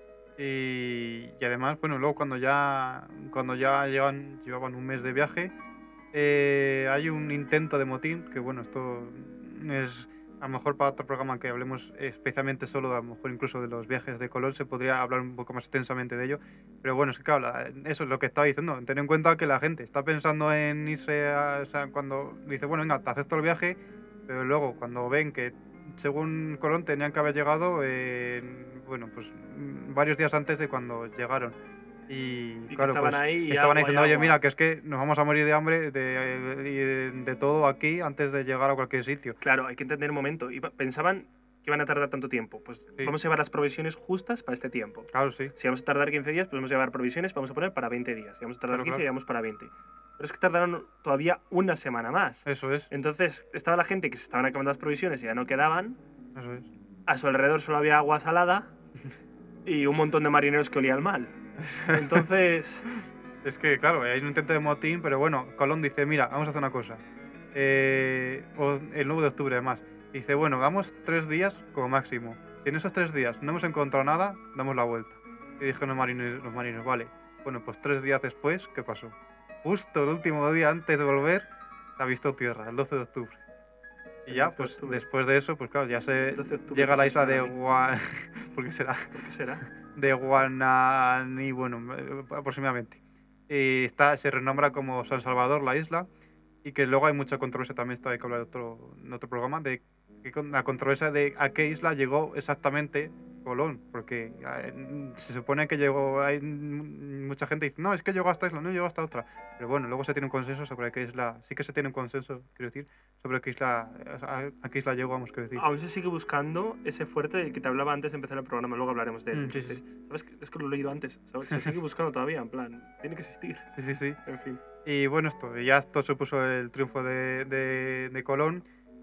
Y además, bueno, luego cuando ya llevaban un mes de viaje, hay un intento de motín, que bueno, esto es a lo mejor para otro programa que hablemos especialmente solo, a lo mejor incluso de los viajes de Colón, se podría hablar un poco más extensamente de ello. Pero bueno, es que claro, eso es lo que estaba diciendo. Ten en cuenta que la gente está pensando en irse o sea, cuando dice, bueno, venga, te acepto el viaje, pero luego cuando ven que según Colón tenían que haber llegado, bueno, pues varios días antes de cuando llegaron. Y que claro, estaban pues ahí y estaban agua, diciendo, oye, agua. mira, que es que nos vamos a morir de hambre de todo aquí antes de llegar a cualquier sitio. Claro, hay que entender un momento. Pensaban que iban a tardar tanto tiempo. Pues Sí. vamos a llevar las provisiones justas para este tiempo. Claro, sí. Si vamos a tardar 15 días, pues vamos a llevar provisiones, vamos a poner para 20 días. Si vamos a tardar Claro, 15, claro. llevamos para 20. Pero es que tardaron todavía una semana más. Eso es, Entonces, estaba la gente que se estaban acabando las provisiones y ya no quedaban. eso es. A su alrededor solo había agua salada y un montón de marineros que olían mal. Entonces, Es que, claro, hay un intento de motín, pero bueno, Colón dice, mira, vamos a hacer una cosa. El 9 de octubre, además. Dice, bueno, vamos 3 días como máximo. Si en esos 3 días no hemos encontrado nada, damos la vuelta. Y dijeron los marineros, vale. Bueno, pues 3 días después, ¿qué pasó? Justo el último día antes de volver, se avistó tierra, el 12 de octubre. Y El ya, 12 de pues octubre. después de eso, pues claro, ya se 12 de octubre, llega a la ¿por qué isla de será a mí? ¿Por qué será? ¿por qué será? De Guanani, bueno, aproximadamente. Y se renombra como San Salvador la isla, y que luego hay mucha controversia también, esto hay que hablar en otro programa, de la controversia de a qué isla llegó exactamente Colón, porque se supone que llegó, mucha gente dice, no, es que llegó a esta isla, no llegó hasta otra, pero bueno, luego se tiene un consenso sobre qué isla, sí que se tiene un consenso, quiero decir, sobre qué isla, a qué isla llegó, vamos, quiero decir. Aún se sigue buscando ese fuerte del que te hablaba antes de empezar el programa, luego hablaremos de él. Sí, sí. ¿Sabes? Es que lo he leído antes, ¿sabes? Se sigue buscando todavía, en plan, tiene que existir. Sí. En fin. Y bueno, esto supuso el triunfo de Colón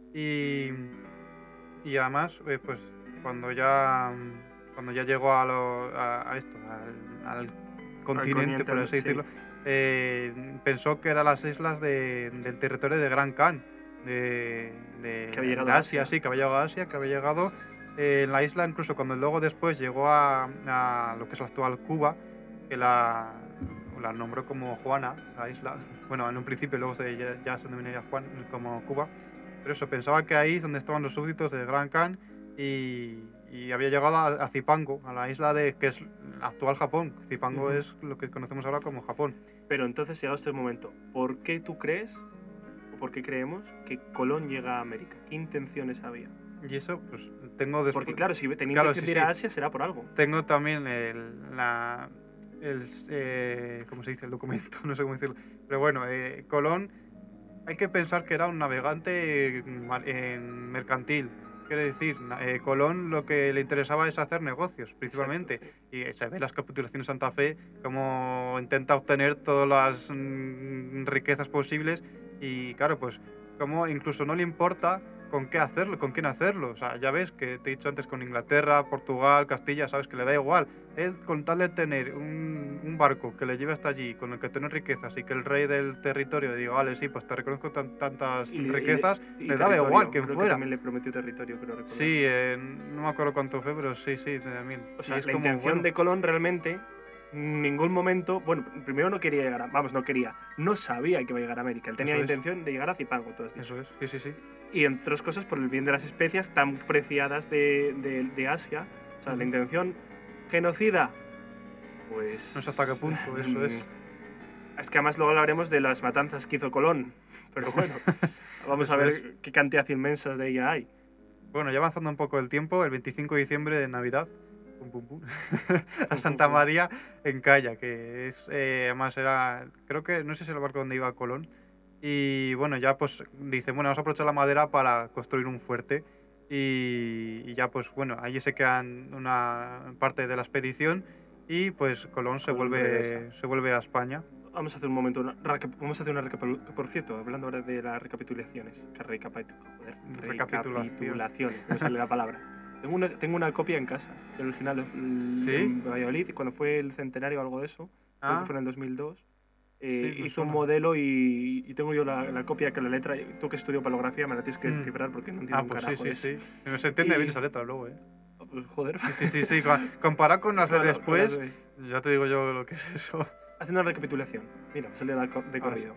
y además, pues cuando ya llegó a esto, al continente, por así sí. decirlo, pensó que eran las islas del territorio de Gran Khan, Que había de llegado a Asia, Asia. sí, que había llegado a Asia, que había llegado en la isla, incluso cuando luego después llegó a lo que es la actual Cuba, que la nombró como Juana, la isla. Bueno, en un principio, luego ya se denominaría Juan como Cuba. Pero eso, pensaba que ahí es donde estaban los súbditos de Gran Khan y había llegado a Zipango, a la isla que es actual Japón. Zipango es lo que conocemos ahora como Japón. Pero entonces, llegado este momento, ¿por qué tú crees, o por qué creemos, que Colón llega a América? ¿Qué intenciones había? Y eso, pues tengo después. Porque claro, si tenía intención de ir a Asia, será por algo. Tengo también ¿cómo se dice? El documento, no sé cómo decirlo. Pero bueno, Colón, hay que pensar que era un navegante mercantil. Quiere decir, Colón lo que le interesaba es hacer negocios, principalmente. Exacto, sí. Y se ve en las capitulaciones de Santa Fe como intenta obtener todas las riquezas posibles. Y claro, pues como incluso no le importa con qué hacerlo, con quién hacerlo. O sea, ya ves que te he dicho antes con Inglaterra, Portugal, Castilla, sabes que le da igual. Él, con tal de tener un barco que le lleve hasta allí, con el que tener riquezas y que el rey del territorio diga, vale, sí, pues te reconozco tantas riquezas, le daba igual quien creo fuera. Que también le prometió territorio, creo recordar. Sí, no me acuerdo cuánto fue, pero sí, también. O sea, es la como, intención bueno, de Colón realmente, en ningún momento, bueno, primero no quería llegar no sabía que iba a llegar a América. Él tenía Eso la es. intención de llegar a Zipango, todo esto. Eso es, sí. Y entre otras cosas por el bien de las especias tan preciadas de Asia. O sea, la intención genocida, pues... No sé hasta qué punto, eso es. Es que además luego hablaremos de las matanzas que hizo Colón. Pero bueno, vamos a Eso ver es. qué cantidad inmensas de ella hay. Bueno, ya avanzando un poco el tiempo, el 25 de diciembre de Navidad, a Santa María en Calla, que es, además era, creo que, no sé si era el barco donde iba Colón, y bueno, ya pues dice, bueno, vamos a aprovechar la madera para construir un fuerte, y ya pues bueno, allí se quedan una parte de la expedición, y pues Colón se regresa. vuelve a España. Vamos a hacer un momento, vamos a hacer una recapitulación. Por cierto, hablando ahora de las recapitulaciones. Recapitulaciones, no sale la palabra. Tengo una copia en casa, el original ¿Sí? en Valladolid, cuando fue el centenario o algo de eso, creo que fue en el 2002. Sí, hizo un modelo y tengo yo la copia que la letra, tú que estudio palografía me la tienes que descifrar porque no entiendo un pues carajo de eso. sí. No se entiende bien esa letra luego, Pues, joder. Sí. Comparado con las de Claro, después, claro, ya te digo yo lo que es eso. Haciendo una recapitulación. Mira, me salió de corrido.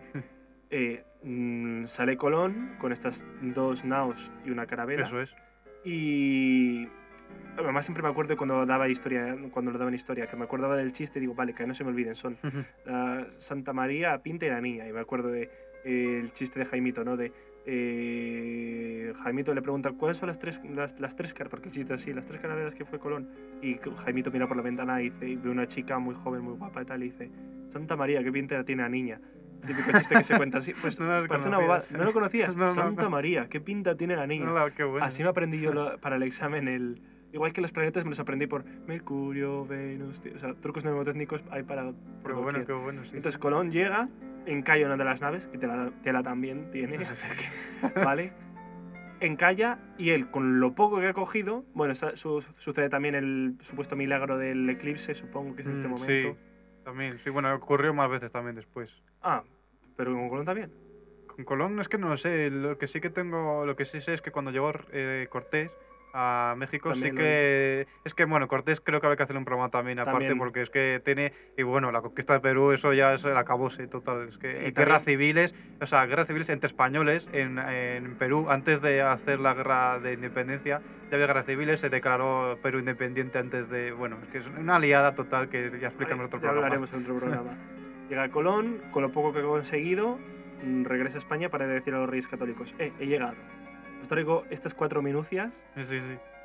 Sale Colón con estas dos naos y una carabela. Eso es. Y además siempre me acuerdo cuando lo daban historia, que me acordaba del chiste y digo, vale, que no se me olviden, son Santa María, Pinta y la Niña. Y me acuerdo de el chiste de Jaimito, ¿no? Jaimito le pregunta, ¿cuáles son las tres carabelas? Porque el chiste es así, las tres carabelas que fue Colón. Y Jaimito mira por la ventana y ve una chica muy joven, muy guapa y tal, y dice, Santa María, qué pinta tiene la niña. El típico chiste que se cuenta así. Pues parece una bobada. ¿No lo conocías? No. Santa María, qué pinta tiene la niña. Qué bueno. Así me aprendí yo para el examen igual que los planetas me los aprendí por Mercurio, Venus, o sea, trucos mnemotécnicos hay para... Qué bueno, sí. Entonces Colón llega, encalla una de las naves, que tela también tiene, ¿vale? Encalla y él, con lo poco que ha cogido, bueno, sucede también el supuesto milagro del eclipse, supongo que es en este momento. Sí, también, sí, bueno, ocurrió más veces también después. Ah, pero con Colón también. Con Colón es que no lo sé, lo que sí sé es que cuando llegó Cortés a México También sí que... Es que, bueno, Cortés creo que habrá que hacerle un programa también aparte porque es que tiene... Y bueno, la conquista de Perú, eso ya es el acabose total. Es que guerras civiles entre españoles en Perú, antes de hacer la guerra de independencia, ya había guerras civiles, se declaró Perú independiente antes de... Bueno, es que es una aliada total que ya explicamos en otro programa. Hablaremos en otro programa. Llega Colón, con lo poco que ha conseguido, regresa a España para decir a los reyes católicos, he llegado. Os traigo estas 4 minucias. Sí.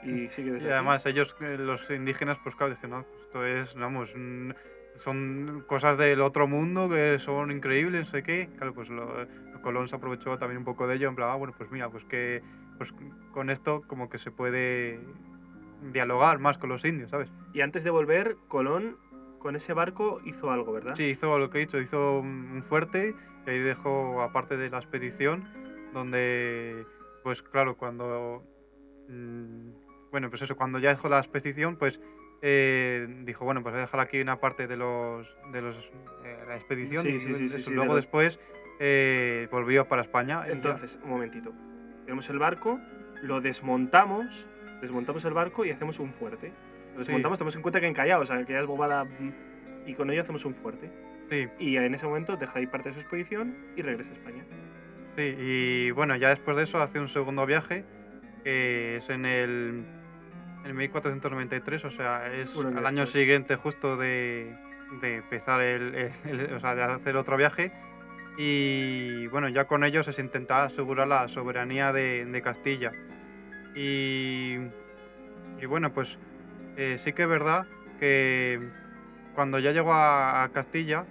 y sigue desde Y aquí. además ellos, los indígenas, pues claro, dije, no, esto es, vamos, son cosas del otro mundo que son increíbles, no sé qué. Claro, pues Colón se aprovechó también un poco de ello, en plan, bueno, pues mira, pues que pues con esto como que se puede dialogar más con los indios, ¿sabes? Y antes de volver, Colón con ese barco hizo algo, ¿verdad? Sí, hizo lo que he dicho, hizo un fuerte y ahí dejó, aparte de la expedición, donde, pues claro, cuando... bueno, pues eso, cuando ya dejó la expedición, pues dijo, bueno, pues voy a dejar aquí una parte de la expedición Sí, y sí, sí, sí, eso. sí, Luego después volvió para España. Entonces, un momentito. Tenemos el barco, lo desmontamos el barco y hacemos un fuerte. Lo desmontamos, tenemos en cuenta que encallado, o sea, que ya es bobada, y con ello hacemos un fuerte. Sí, Y en ese momento deja ahí parte de su expedición y regresa a España. sí, y bueno, ya después de eso hace un segundo viaje, que es en el 1493, o sea, es Un año al año después. siguiente justo de empezar o sea, de hacer otro viaje. Y bueno, ya con ello se intenta asegurar la soberanía de Castilla. Y, y bueno, pues sí que es verdad que cuando ya llegó a Castilla,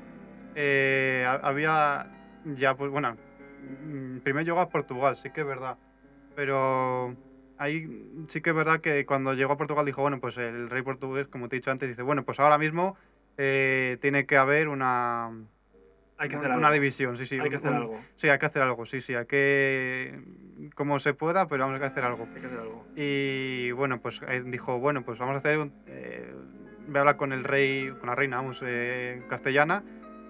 había ya, pues bueno, primero llegó a Portugal, sí que es verdad. Pero ahí sí que es verdad que cuando llegó a Portugal dijo, bueno, pues el rey portugués, como te he dicho antes, dice, bueno, pues ahora mismo tiene que haber Hay que hacer una algo. división, sí, sí. Hay que hacer algo. Sí, hay que hacer algo, sí, sí, hay que... como se pueda, pero vamos a hacer algo. Hay que hacer algo. Y bueno, pues dijo, bueno, pues vamos a hacer voy a hablar con el rey, con la reina, vamos, castellana,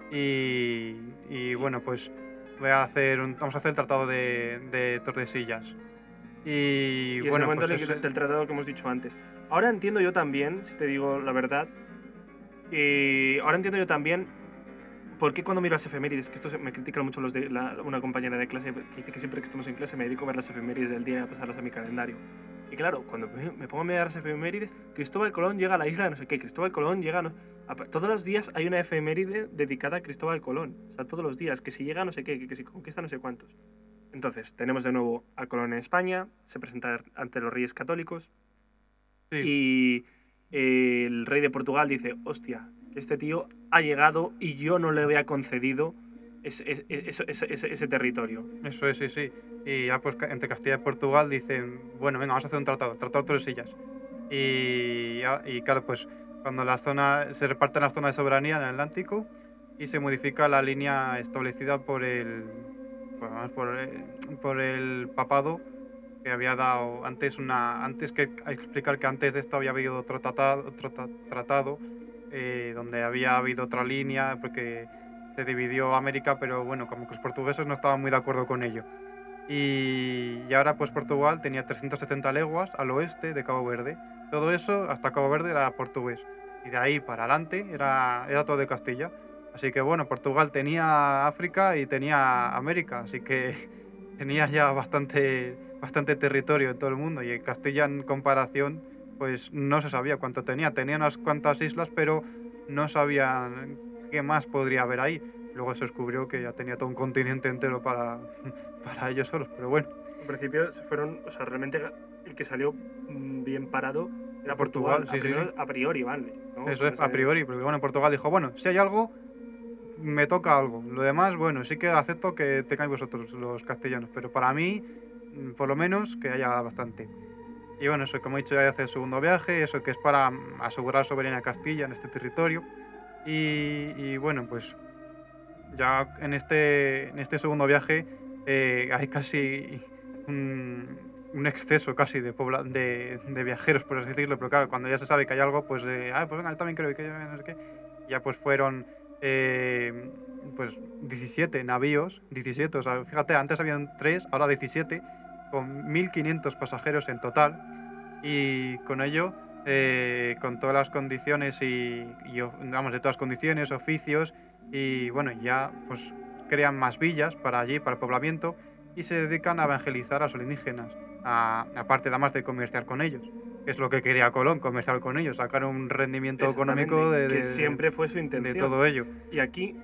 y bueno, pues vamos a hacer el tratado de Tordesillas. Y Y es el bueno, momento pues del tratado que hemos dicho antes. Ahora entiendo yo también, si te digo la verdad, ahora entiendo yo también por qué cuando miro las efemérides, que esto me critican mucho una compañera de clase que dice que siempre que estamos en clase me dedico a ver las efemérides del día y a pasarlas a mi calendario. Y claro, cuando me pongo a mirar las efemérides, Cristóbal Colón llega a la isla de no sé qué, Cristóbal Colón llega... todos los días hay una efeméride dedicada a Cristóbal Colón. O sea, todos los días, que si llega a no sé qué, que si conquista no sé cuántos. Entonces, tenemos de nuevo a Colón en España, se presenta ante los reyes católicos sí, y el rey de Portugal dice, hostia, que este tío ha llegado y yo no le había concedido ese territorio. eso es, sí, sí. Y ya pues entre Castilla y Portugal dicen, bueno, venga, vamos a hacer un tratado de Tordesillas. Y claro, pues cuando se reparten las zonas de soberanía en el Atlántico y se modifica la línea establecida pues, vamos, por el papado, que había dado antes que hay que explicar que antes de esto había habido otro tratado donde había habido otra línea porque se dividió América, pero bueno, como que los portugueses no estaban muy de acuerdo con ello. Y ahora pues Portugal tenía 370 leguas al oeste de Cabo Verde. Todo eso hasta Cabo Verde era portugués. Y de ahí para adelante era todo de Castilla. Así que bueno, Portugal tenía África y tenía América, así que tenía ya bastante territorio en todo el mundo. Y en Castilla en comparación pues no se sabía cuánto tenía. Tenía unas cuantas islas, pero no sabían qué más podría haber ahí. Luego se descubrió que ya tenía todo un continente entero para ellos solos, pero bueno. En principio se fueron, o sea, realmente el que salió bien parado era Portugal, Portugal, sí. a priori, ¿vale? ¿no? Eso es, a priori, porque bueno, Portugal dijo, bueno, si hay algo, me toca algo. Lo demás, bueno, sí que acepto que tengáis vosotros los castellanos, pero para mí, por lo menos, que haya bastante. Y bueno, eso, como he dicho, ya hace el segundo viaje, eso que es para asegurar soberanía de Castilla en este territorio. Y bueno, pues ya en este segundo viaje hay casi un exceso casi de viajeros, por así decirlo, pero claro, cuando ya se sabe que hay algo, pues, pues venga, yo también creo que no sé qué. Ya pues fueron pues 17 navíos, 17, o sea, fíjate, antes habían 3, ahora 17, con 1500 pasajeros en total, y con ello, con todas las condiciones vamos, de todas las condiciones, oficios, y bueno, ya pues crean más villas para allí, para el poblamiento, y se dedican a evangelizar a los alienígenas, aparte además de comerciar con ellos, que es lo que quería Colón, comerciar con ellos, sacar un rendimiento económico que siempre fue su de intención. todo ello. Y aquí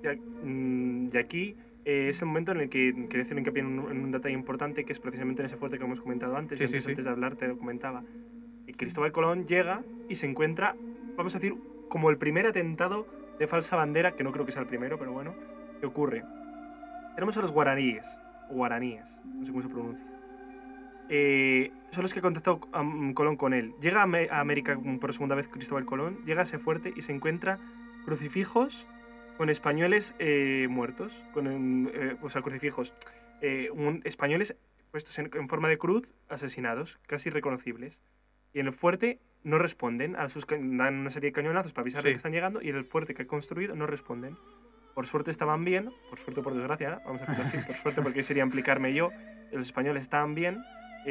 es el momento en el que quería hacer hincapié en un detalle importante, que es precisamente en ese fuerte que hemos comentado antes, Sí, y sí, antes sí. de hablar te lo comentaba. Y Cristóbal Colón llega y se encuentra, vamos a decir, como el primer atentado de falsa bandera, que no creo que sea el primero, pero bueno, ¿qué ocurre? Tenemos a los guaraníes, no sé cómo se pronuncia. Son los que contactó Colón con él. Llega a América por segunda vez Cristóbal Colón, llega a ese fuerte y se encuentra crucifijos con españoles muertos, o sea, crucifijos, españoles puestos en forma de cruz, asesinados, casi reconocibles. Y en el fuerte no responden, dan una serie de cañonazos para avisar de que están llegando, y en el fuerte que ha construido no responden. Por suerte estaban bien, por suerte o por desgracia, vamos a decirlo así, por suerte porque sería implicarme yo, los españoles estaban bien,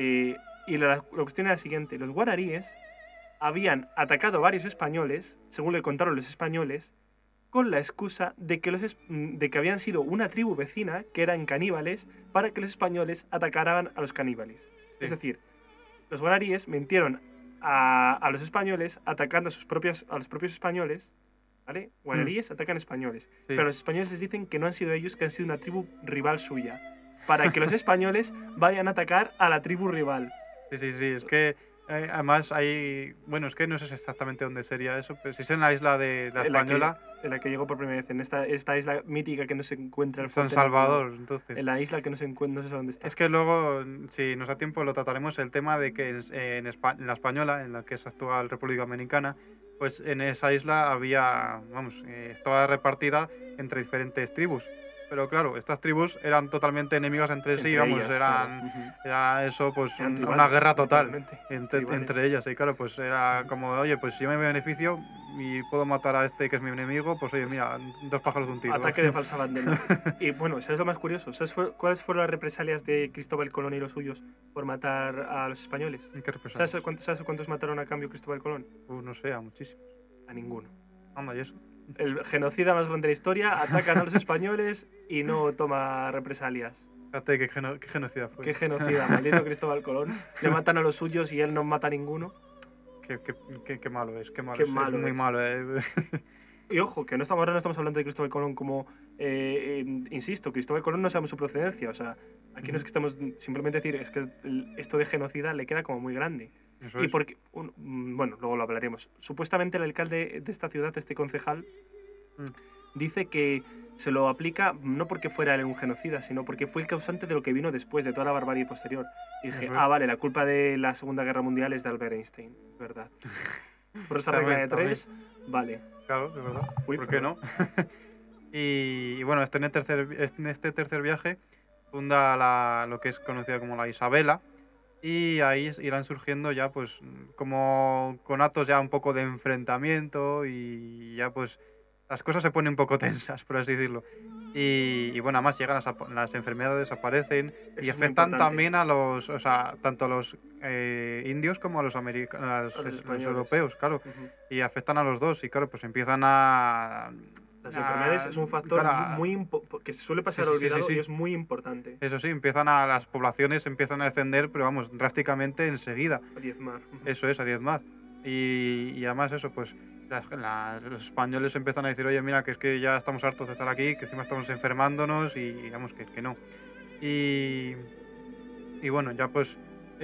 y la cuestión era la siguiente: los guaraníes habían atacado a varios españoles, según le contaron los españoles, con la excusa de que habían sido una tribu vecina, que eran caníbales, para que los españoles atacaran a los caníbales. Sí. Es decir, los guaraníes mintieron a los españoles atacando a los propios españoles, ¿vale? Guaraníes atacan españoles, pero los españoles les dicen que no han sido ellos, que han sido una tribu rival suya, para que los españoles vayan a atacar a la tribu rival. Sí, es que además hay... Bueno, es que no sé exactamente dónde sería eso, pero si es en la isla de la Española... En la que llegó por primera vez, en esta isla mítica que no se encuentra... San Salvador, entonces. En la isla que no se encuentra, no sé dónde está. Es que luego, si nos da tiempo, lo trataremos, el tema de que en la Española, en la que es actual República Dominicana, pues en esa isla había... estaba repartida entre diferentes tribus. Pero claro, estas tribus eran totalmente enemigas entre sí, ellas, era eso, pues eran una guerra total entre entre ellas. Y claro, pues era como, oye, pues si yo me beneficio y puedo matar a este que es mi enemigo, pues oye, mira, 2 pájaros de un tiro. Ataque de falsa bandera. Y bueno, ¿sabes lo más curioso? ¿Sabes cuáles fueron las represalias de Cristóbal Colón y los suyos por matar a los españoles? ¿Qué represalias? ¿Sabes cuántos mataron a cambio Cristóbal Colón? No sé, a muchísimos. A ninguno. Anda, ¿y eso? El genocida más grande de la historia, atacan a los españoles y no toma represalias. Fíjate qué genocida fue. Qué genocida, maldito Cristóbal Colón. Le matan a los suyos y él no mata a ninguno. Qué malo es, qué malo qué es. Malo es muy malo, Y ojo, que ahora no estamos hablando de Cristóbal Colón como... insisto, Cristóbal Colón no sabemos su procedencia. O sea, aquí no es que estamos simplemente decir, es que esto de genocida le queda como muy grande. Eso y es. porque, bueno, luego lo hablaremos. Supuestamente el alcalde de esta ciudad, este concejal, dice que se lo aplica no porque fuera él un genocida, sino porque fue el causante de lo que vino después, de toda la barbarie posterior. Y dije, vale, la culpa de la Segunda Guerra Mundial es de Albert Einstein, ¿verdad? Por esa regla de 3, vale. Claro, es verdad. Uy, ¿por qué no? y bueno, en este tercer viaje funda lo que es conocida como la Isabela, y ahí irán surgiendo ya pues como conatos ya un poco de enfrentamiento, y ya pues las cosas se ponen un poco tensas, por así decirlo. Y bueno, además llegan las enfermedades, aparecen y afectan también a los, o sea, tanto a los indios como a los americanos, los europeos, claro. Y afectan a los dos, y claro, pues empiezan a... Las enfermedades es un factor que se suele pasar olvidado y es muy importante. Eso sí, las poblaciones empiezan a descender, pero vamos, drásticamente enseguida. A diezmar. Eso es, a diezmar. Y además eso, pues los españoles empiezan a decir, oye, mira, que es que ya estamos hartos de estar aquí, que encima estamos enfermándonos, y digamos que no. Y bueno, ya pues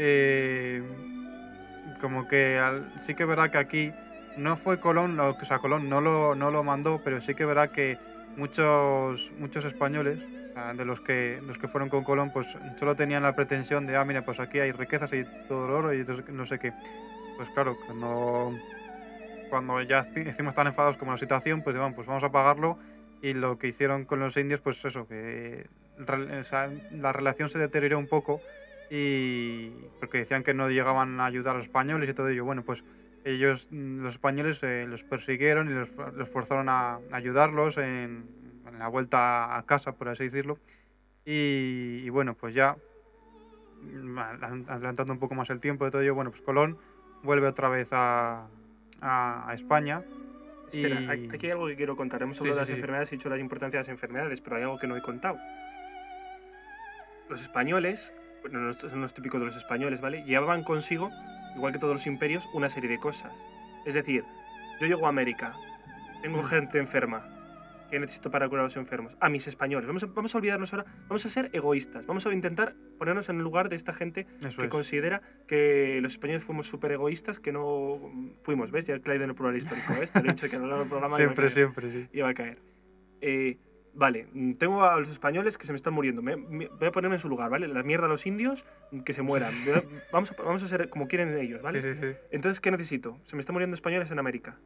como que sí que verá que aquí no fue Colón, o sea, Colón no lo mandó, pero sí que verá que muchos españoles, o sea, de los que fueron con Colón, pues solo tenían la pretensión de, mira, pues aquí hay riquezas y todo el oro y no sé qué. Pues claro, cuando ya encima están enfadados con la situación, pues digan, pues vamos a pagarlo. Y lo que hicieron con los indios, pues eso, que la relación se deterioró un poco, y porque decían que no llegaban a ayudar a los españoles y todo ello. Bueno, pues ellos, los españoles, los persiguieron y los forzaron a ayudarlos en la vuelta a casa, por así decirlo. Y bueno, pues ya adelantando un poco más el tiempo de todo ello, bueno, pues Colón vuelve otra vez a España. Espera, aquí hay algo que quiero contar. Hemos hablado de las enfermedades, he dicho la importancia de las enfermedades, pero hay algo que no he contado. Los españoles, bueno, estos son los típicos de los españoles, ¿vale? Llevaban consigo, igual que todos los imperios, una serie de cosas. Es decir, yo llego a América, tengo gente enferma. ¿Qué necesito para curar a los enfermos? A mis españoles. Vamos a olvidarnos ahora. Vamos a ser egoístas. Vamos a intentar ponernos en el lugar de esta gente Eso que es. considera que los españoles fuimos súper egoístas, que no fuimos, ¿ves? Ya he caído en el plural histórico, ¿ves? Te lo he dicho que a lo largo del programa Siempre, sí. iba a caer. Vale, tengo a los españoles que se me están muriendo. Voy a ponerme en su lugar, ¿vale? La mierda a los indios, que se mueran. Vamos a ser como quieren ellos, ¿vale? Sí. Entonces, ¿qué necesito? Se me están muriendo españoles en América.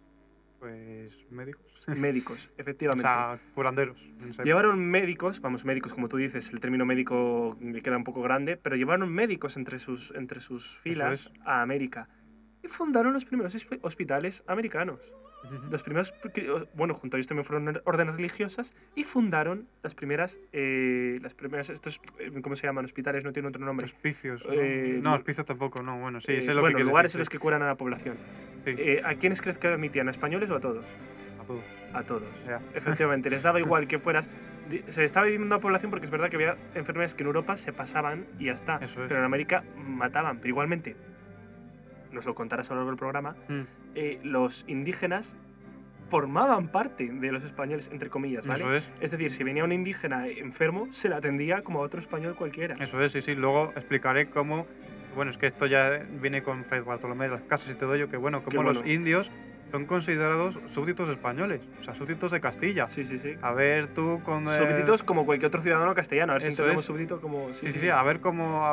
Pues médicos. Médicos, O efectivamente. sea, curanderos. En serio. Llevaron médicos, vamos, médicos como tú dices, el término médico le queda un poco grande, pero llevaron médicos entre sus filas a América y fundaron los primeros hospitales americanos. Los primeros, bueno, junto a ellos también fueron órdenes religiosas y fundaron las primeras, estos, ¿cómo se llaman? Hospitales, no tienen otro nombre. Hospicios. Eh, No, hospicios tampoco, no. Bueno, sí, sé lo bueno, que quieres lugares decir, en los que curan a la población. sí. ¿A quiénes crees que admitían? ¿A españoles o a todos? A todo. A todos. Ya. Efectivamente, les daba igual que fueras. Se estaba dividiendo la población porque es verdad que había enfermedades que en Europa se pasaban y ya está. Eso es. Pero en América mataban. Pero igualmente, nos lo contarás a lo largo del programa, los indígenas formaban parte de los españoles, entre comillas, ¿vale? Eso es. Es decir, si venía un indígena enfermo, se le atendía como a otro español cualquiera. Eso es, sí. Luego explicaré cómo. Bueno, es que esto ya viene con Fray Bartolomé de las Casas y todo ello, que bueno, como los indios son considerados súbditos españoles, o sea, súbditos de Castilla. Sí. A ver tú con... Súbditos como cualquier otro ciudadano castellano, a ver si Eso entendemos es. súbdito como... Sí, a ver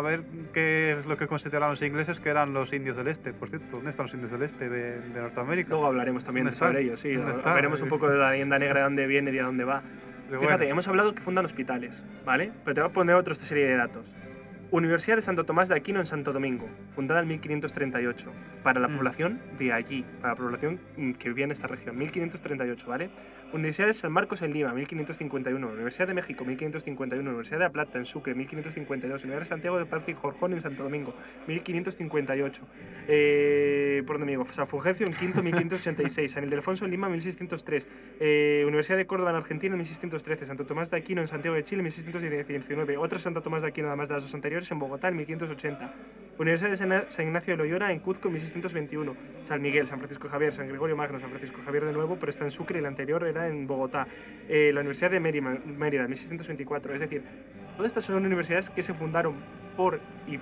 qué es lo que consideraban los ingleses que eran los indios del este. Por cierto, ¿dónde están los indios del este de Norteamérica? Luego hablaremos también ¿Dónde sobre están? ellos, sí. ¿Dónde están? Veremos un poco de la leyenda negra, de dónde viene y de dónde va. Pero Fíjate, bueno, hemos hablado que fundan hospitales, ¿vale? Pero te voy a poner otra serie de datos. Universidad de Santo Tomás de Aquino en Santo Domingo, fundada en 1538, para la población de allí, para la población que vivía en esta región, 1538, ¿vale? Universidad de San Marcos en Lima, 1551, Universidad de México, 1551, Universidad de La Plata en Sucre, 1552, Universidad de Santiago de Paz y Jorjón en Santo Domingo, 1558, por donde me digo, San Fulgencio en Quinto, 1586, San Ildefonso en Lima, 1603, Universidad de Córdoba en Argentina, 1613, Santo Tomás de Aquino en Santiago de Chile, 1619, otro Santo Tomás de Aquino además de las dos anteriores en Bogotá en 1580, Universidad de San Ignacio de Loyola en Cuzco en 1621, San Miguel, San Francisco Javier, San Gregorio Magno, San Francisco Javier de nuevo, pero está en Sucre y la anterior era en Bogotá, la Universidad de Mérida en 1624, es decir, todas estas son universidades que se fundaron por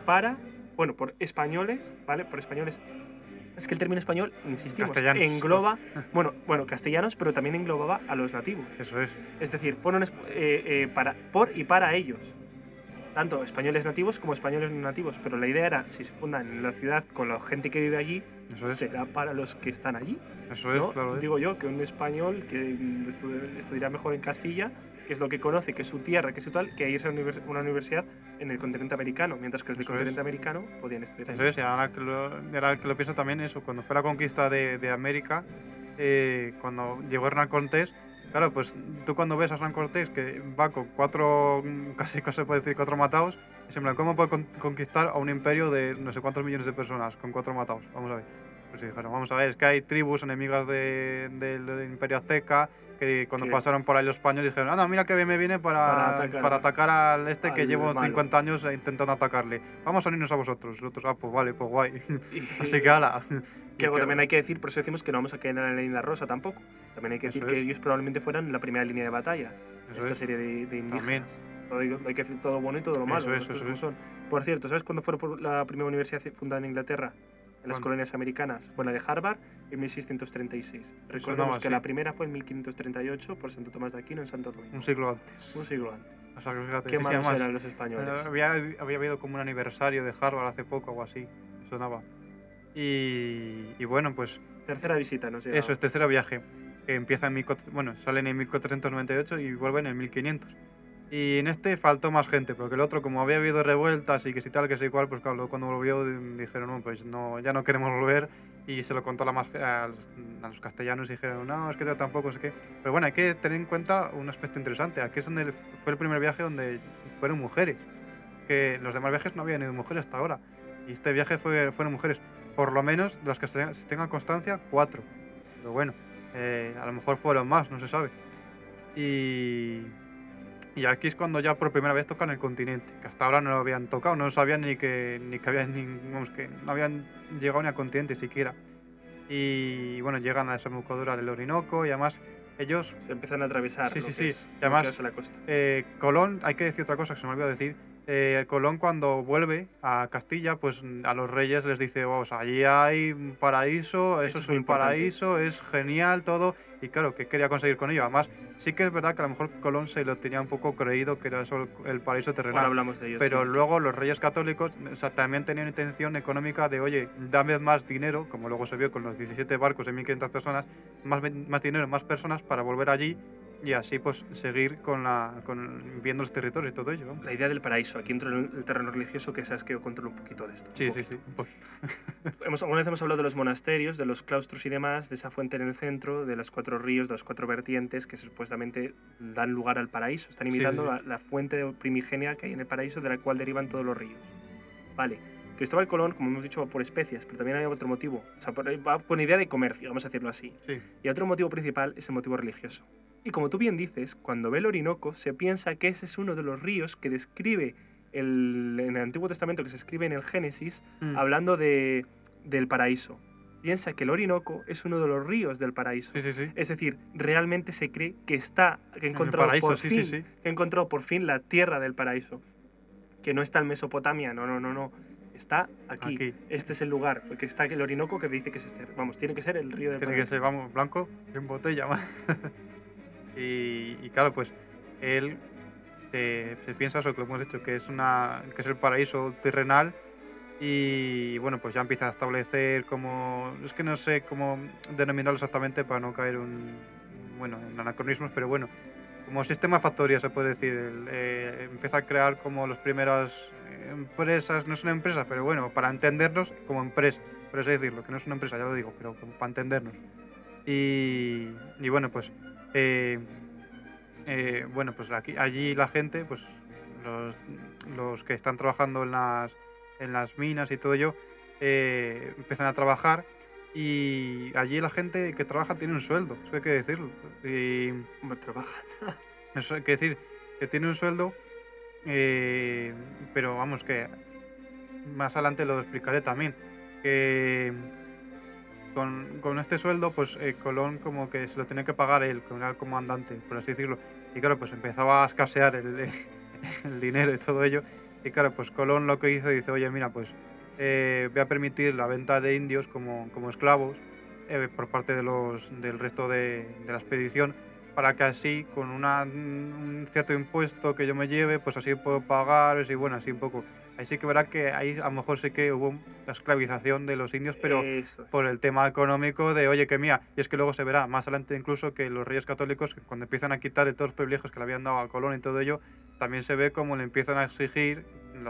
españoles, ¿vale? Por españoles. Es que el término español, insistimos, castellanos. engloba, bueno, castellanos, pero también englobaba a los nativos. eso es. Es decir, fueron por y para ellos. Tanto españoles nativos como españoles no nativos. Pero la idea era, si se fundan en la ciudad con la gente que vive allí, Eso es. será para los que están allí. Eso es, ¿no? claro. Digo yo, que un español que estudiará mejor en Castilla, que es lo que conoce, que es su tierra, que es su tal, que irse a una universidad en el continente americano, mientras que los del Eso continente americano podían estudiar Eso allí. es, y ahora que lo pienso también, eso, cuando fue la conquista de América, cuando llegó Hernán Cortés, claro, pues tú cuando ves a Hernán Cortés que va con casi se puede decir, 4 matados, es en plan, ¿cómo puede conquistar a un imperio de no sé cuántos millones de personas con 4 matados? Vamos a ver. Pues dijeron, vamos a ver, es que hay tribus enemigas del imperio azteca, que cuando pasaron por ahí los españoles dijeron, no, mira que bien me viene para atacar al este que llevo 50 años intentando atacarle. Vamos a unirnos a vosotros. Y los otros, pues vale, pues guay. Así que ala. Que algo también hay que decir, por eso decimos que no vamos a caer en la leyenda rosa tampoco. También hay que decir que ellos probablemente fueran la primera línea de batalla de esta serie de indígenas. Hay que decir todo lo bueno y todo lo malo. Eso es. Por cierto, ¿sabes cuándo fue la primera universidad fundada en Inglaterra? En las colonias americanas fue la de Harvard en 1636. Recordemos que la primera fue en 1538 por Santo Tomás de Aquino en Santo Domingo. Un siglo antes. Un siglo antes. O sea, que fíjate, Qué malos eran los españoles. Había habido como un aniversario de Harvard hace poco o así, sonaba. Y bueno, pues... Tercera visita, no sé. Eso, es tercer viaje, que empieza salen en 1498 y vuelven en 1500. Y en este faltó más gente, porque el otro, como había habido revueltas y que si tal, que si cual, pues claro, cuando volvió dijeron, no, pues no, ya no queremos volver, y se lo contó a los castellanos y dijeron, no, es que yo tampoco sé qué. Pero bueno, hay que tener en cuenta un aspecto interesante, aquí es donde fue el primer viaje donde fueron mujeres, que los demás viajes no habían ido mujeres hasta ahora, y este viaje fueron mujeres, por lo menos de los que se tenga constancia, 4. Pero bueno, a lo mejor fueron más, no se sabe. Y aquí es cuando ya por primera vez tocan el continente, que hasta ahora no lo habían tocado, no sabían ni que no habían llegado ni al continente siquiera. Y bueno, llegan a la desembocadura del Orinoco y además ellos... Se empiezan a atravesar Sí, lo sí, que sí. es, Y además, lo que es la costa. Colón, hay que decir otra cosa que se me olvidó decir. Colón cuando vuelve a Castilla, pues a los reyes les dice, vamos, allí hay un paraíso, eso Eso es es muy un importante. paraíso, es genial todo. Y claro, ¿qué quería conseguir con ello? Además, sí que es verdad que a lo mejor Colón se lo tenía un poco creído que era eso el paraíso Ahora terrenal. hablamos de ello, Pero sí. luego los reyes católicos, o sea, también tenían intención económica de, oye, dame más dinero, como luego se vio con los 17 barcos de 1500 personas, más dinero, más personas para volver allí y así pues seguir viendo los territorios y todo ello. Vamos. La idea del paraíso. Aquí entro en el terreno religioso, que sabes que yo controlo un poquito de esto. Sí, sí, sí, un poquito. Alguna vez hemos hablado de los monasterios, de los claustros y demás, de esa fuente en el centro, de los 4 ríos, de las 4 vertientes que supuestamente dan lugar al paraíso. Están Sí, sí, imitando sí. la fuente primigenia que hay en el paraíso, de la cual derivan todos los ríos. Vale. Cristóbal Colón, como hemos dicho, va por especias, pero también hay otro motivo. O sea, va por idea de comercio, vamos a decirlo así. Sí. Y otro motivo principal es el motivo religioso. Y como tú bien dices, cuando ve el Orinoco, se piensa que ese es uno de los ríos que describe en el Antiguo Testamento, que se escribe en el Génesis, hablando del paraíso. Piensa que el Orinoco es uno de los ríos del paraíso. Sí, sí, sí. Es decir, realmente se cree que ha encontrado paraíso, por sí, fin, sí, sí. que ha encontrado por fin la tierra del paraíso. Que no está en Mesopotamia, no. Está aquí. Este es el lugar, porque está el Orinoco que dice que es este. Vamos, tiene que ser el río del Tiene paraíso. que ser, vamos, blanco en botella. y claro, pues él se piensa eso, que lo hemos dicho, que es el paraíso terrenal. Y bueno, pues ya empieza a establecer como... Es que no sé cómo denominarlo exactamente para no caer en anacronismos, pero bueno, como sistema de factoría se puede decir. Empieza a crear como las primeras empresas, no son empresas, pero bueno, para entendernos como empresa, por así decirlo, que no es una empresa, ya lo digo, pero como para entendernos. Y bueno, pues... bueno, pues allí la gente, pues los que están trabajando en las minas y todo ello, empiezan a trabajar y allí la gente que trabaja tiene un sueldo, eso hay que decirlo. Y Hombre, trabajan. eso hay que decir, que tiene un sueldo, pero vamos, que más adelante lo explicaré también, que con este sueldo, pues Colón como que se lo tenía que pagar él, con el comandante, por así decirlo. Y claro, pues empezaba a escasear el dinero y todo ello. Y claro, pues Colón lo que hizo, dice, oye, mira, pues voy a permitir la venta de indios como esclavos por parte del resto de la expedición, para que así, con un cierto impuesto que yo me lleve, pues así puedo pagar, y bueno, así un poco. Ahí sí que verá que ahí a lo mejor sí que hubo la esclavización de los indios, pero Eso es. por el tema económico de, oye, que mía, y es que luego se verá más adelante incluso que los reyes católicos, cuando empiezan a quitarle todos los privilegios que le habían dado a Colón y todo ello, también se ve como le empiezan a exigir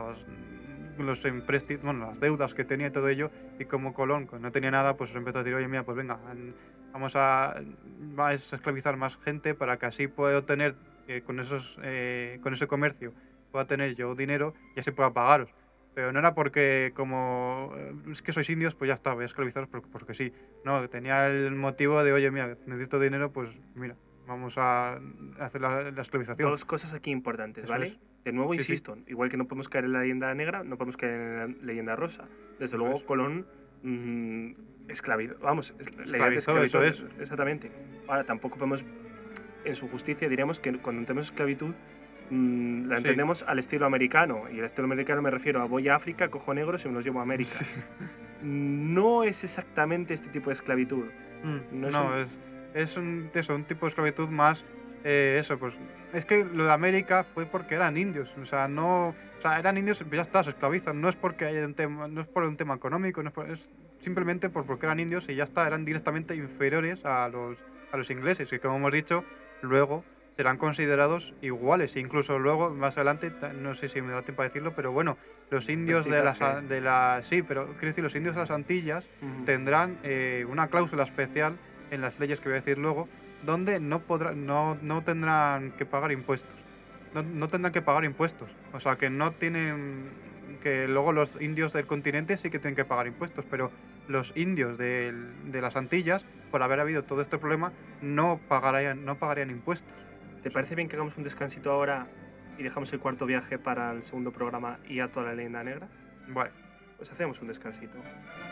las deudas que tenía y todo ello, y como Colón pues, no tenía nada, pues empezó a decir, oye, mira, pues venga, vamos a esclavizar más gente para que así pueda obtener, con ese comercio, pueda tener yo dinero y así pueda pagaros. Pero no era porque como es que sois indios, pues ya está, voy a esclavizaros porque sí. No, tenía el motivo de, oye, mira, necesito dinero, pues mira, vamos a hacer la esclavización. Dos cosas aquí importantes, Eso ¿vale? es. De nuevo, Sí, insisto, igual que no podemos caer en la leyenda negra, no podemos caer en la leyenda rosa. Desde Eso luego, es. Colón esclavizó, vamos, la idea de Esclavizó, esclavitud, eso es. exactamente. Ahora, tampoco podemos, en su justicia, diríamos que cuando entendemos esclavitud, la Sí. entendemos al estilo americano. Y al estilo americano me refiero a voy a África, cojo negros y me los llevo a América. Sí. No es exactamente este tipo de esclavitud. No, es un tipo de esclavitud más. Eso, pues. Es que lo de América fue porque eran indios. O sea, eran indios, pues ya está, se esclavizan. No es porque haya no es por un tema económico, es simplemente porque eran indios y ya está, eran directamente inferiores a los ingleses. Y como hemos dicho, luego serán considerados iguales. Incluso luego, más adelante, no sé si me da tiempo a decirlo, pero bueno, los indios sí, pero quiero decir, los indios de las Antillas tendrán una cláusula especial en las leyes que voy a decir luego, donde no tendrán que pagar impuestos. No tendrán que pagar impuestos. O sea, que no tienen... Que luego los indios del continente sí que tienen que pagar impuestos, pero los indios de las Antillas, por haber habido todo este problema, no pagarían impuestos. ¿Te parece bien que hagamos un descansito ahora y dejamos el cuarto viaje para el segundo programa y a toda la leyenda negra? Vale. Pues hacemos un descansito.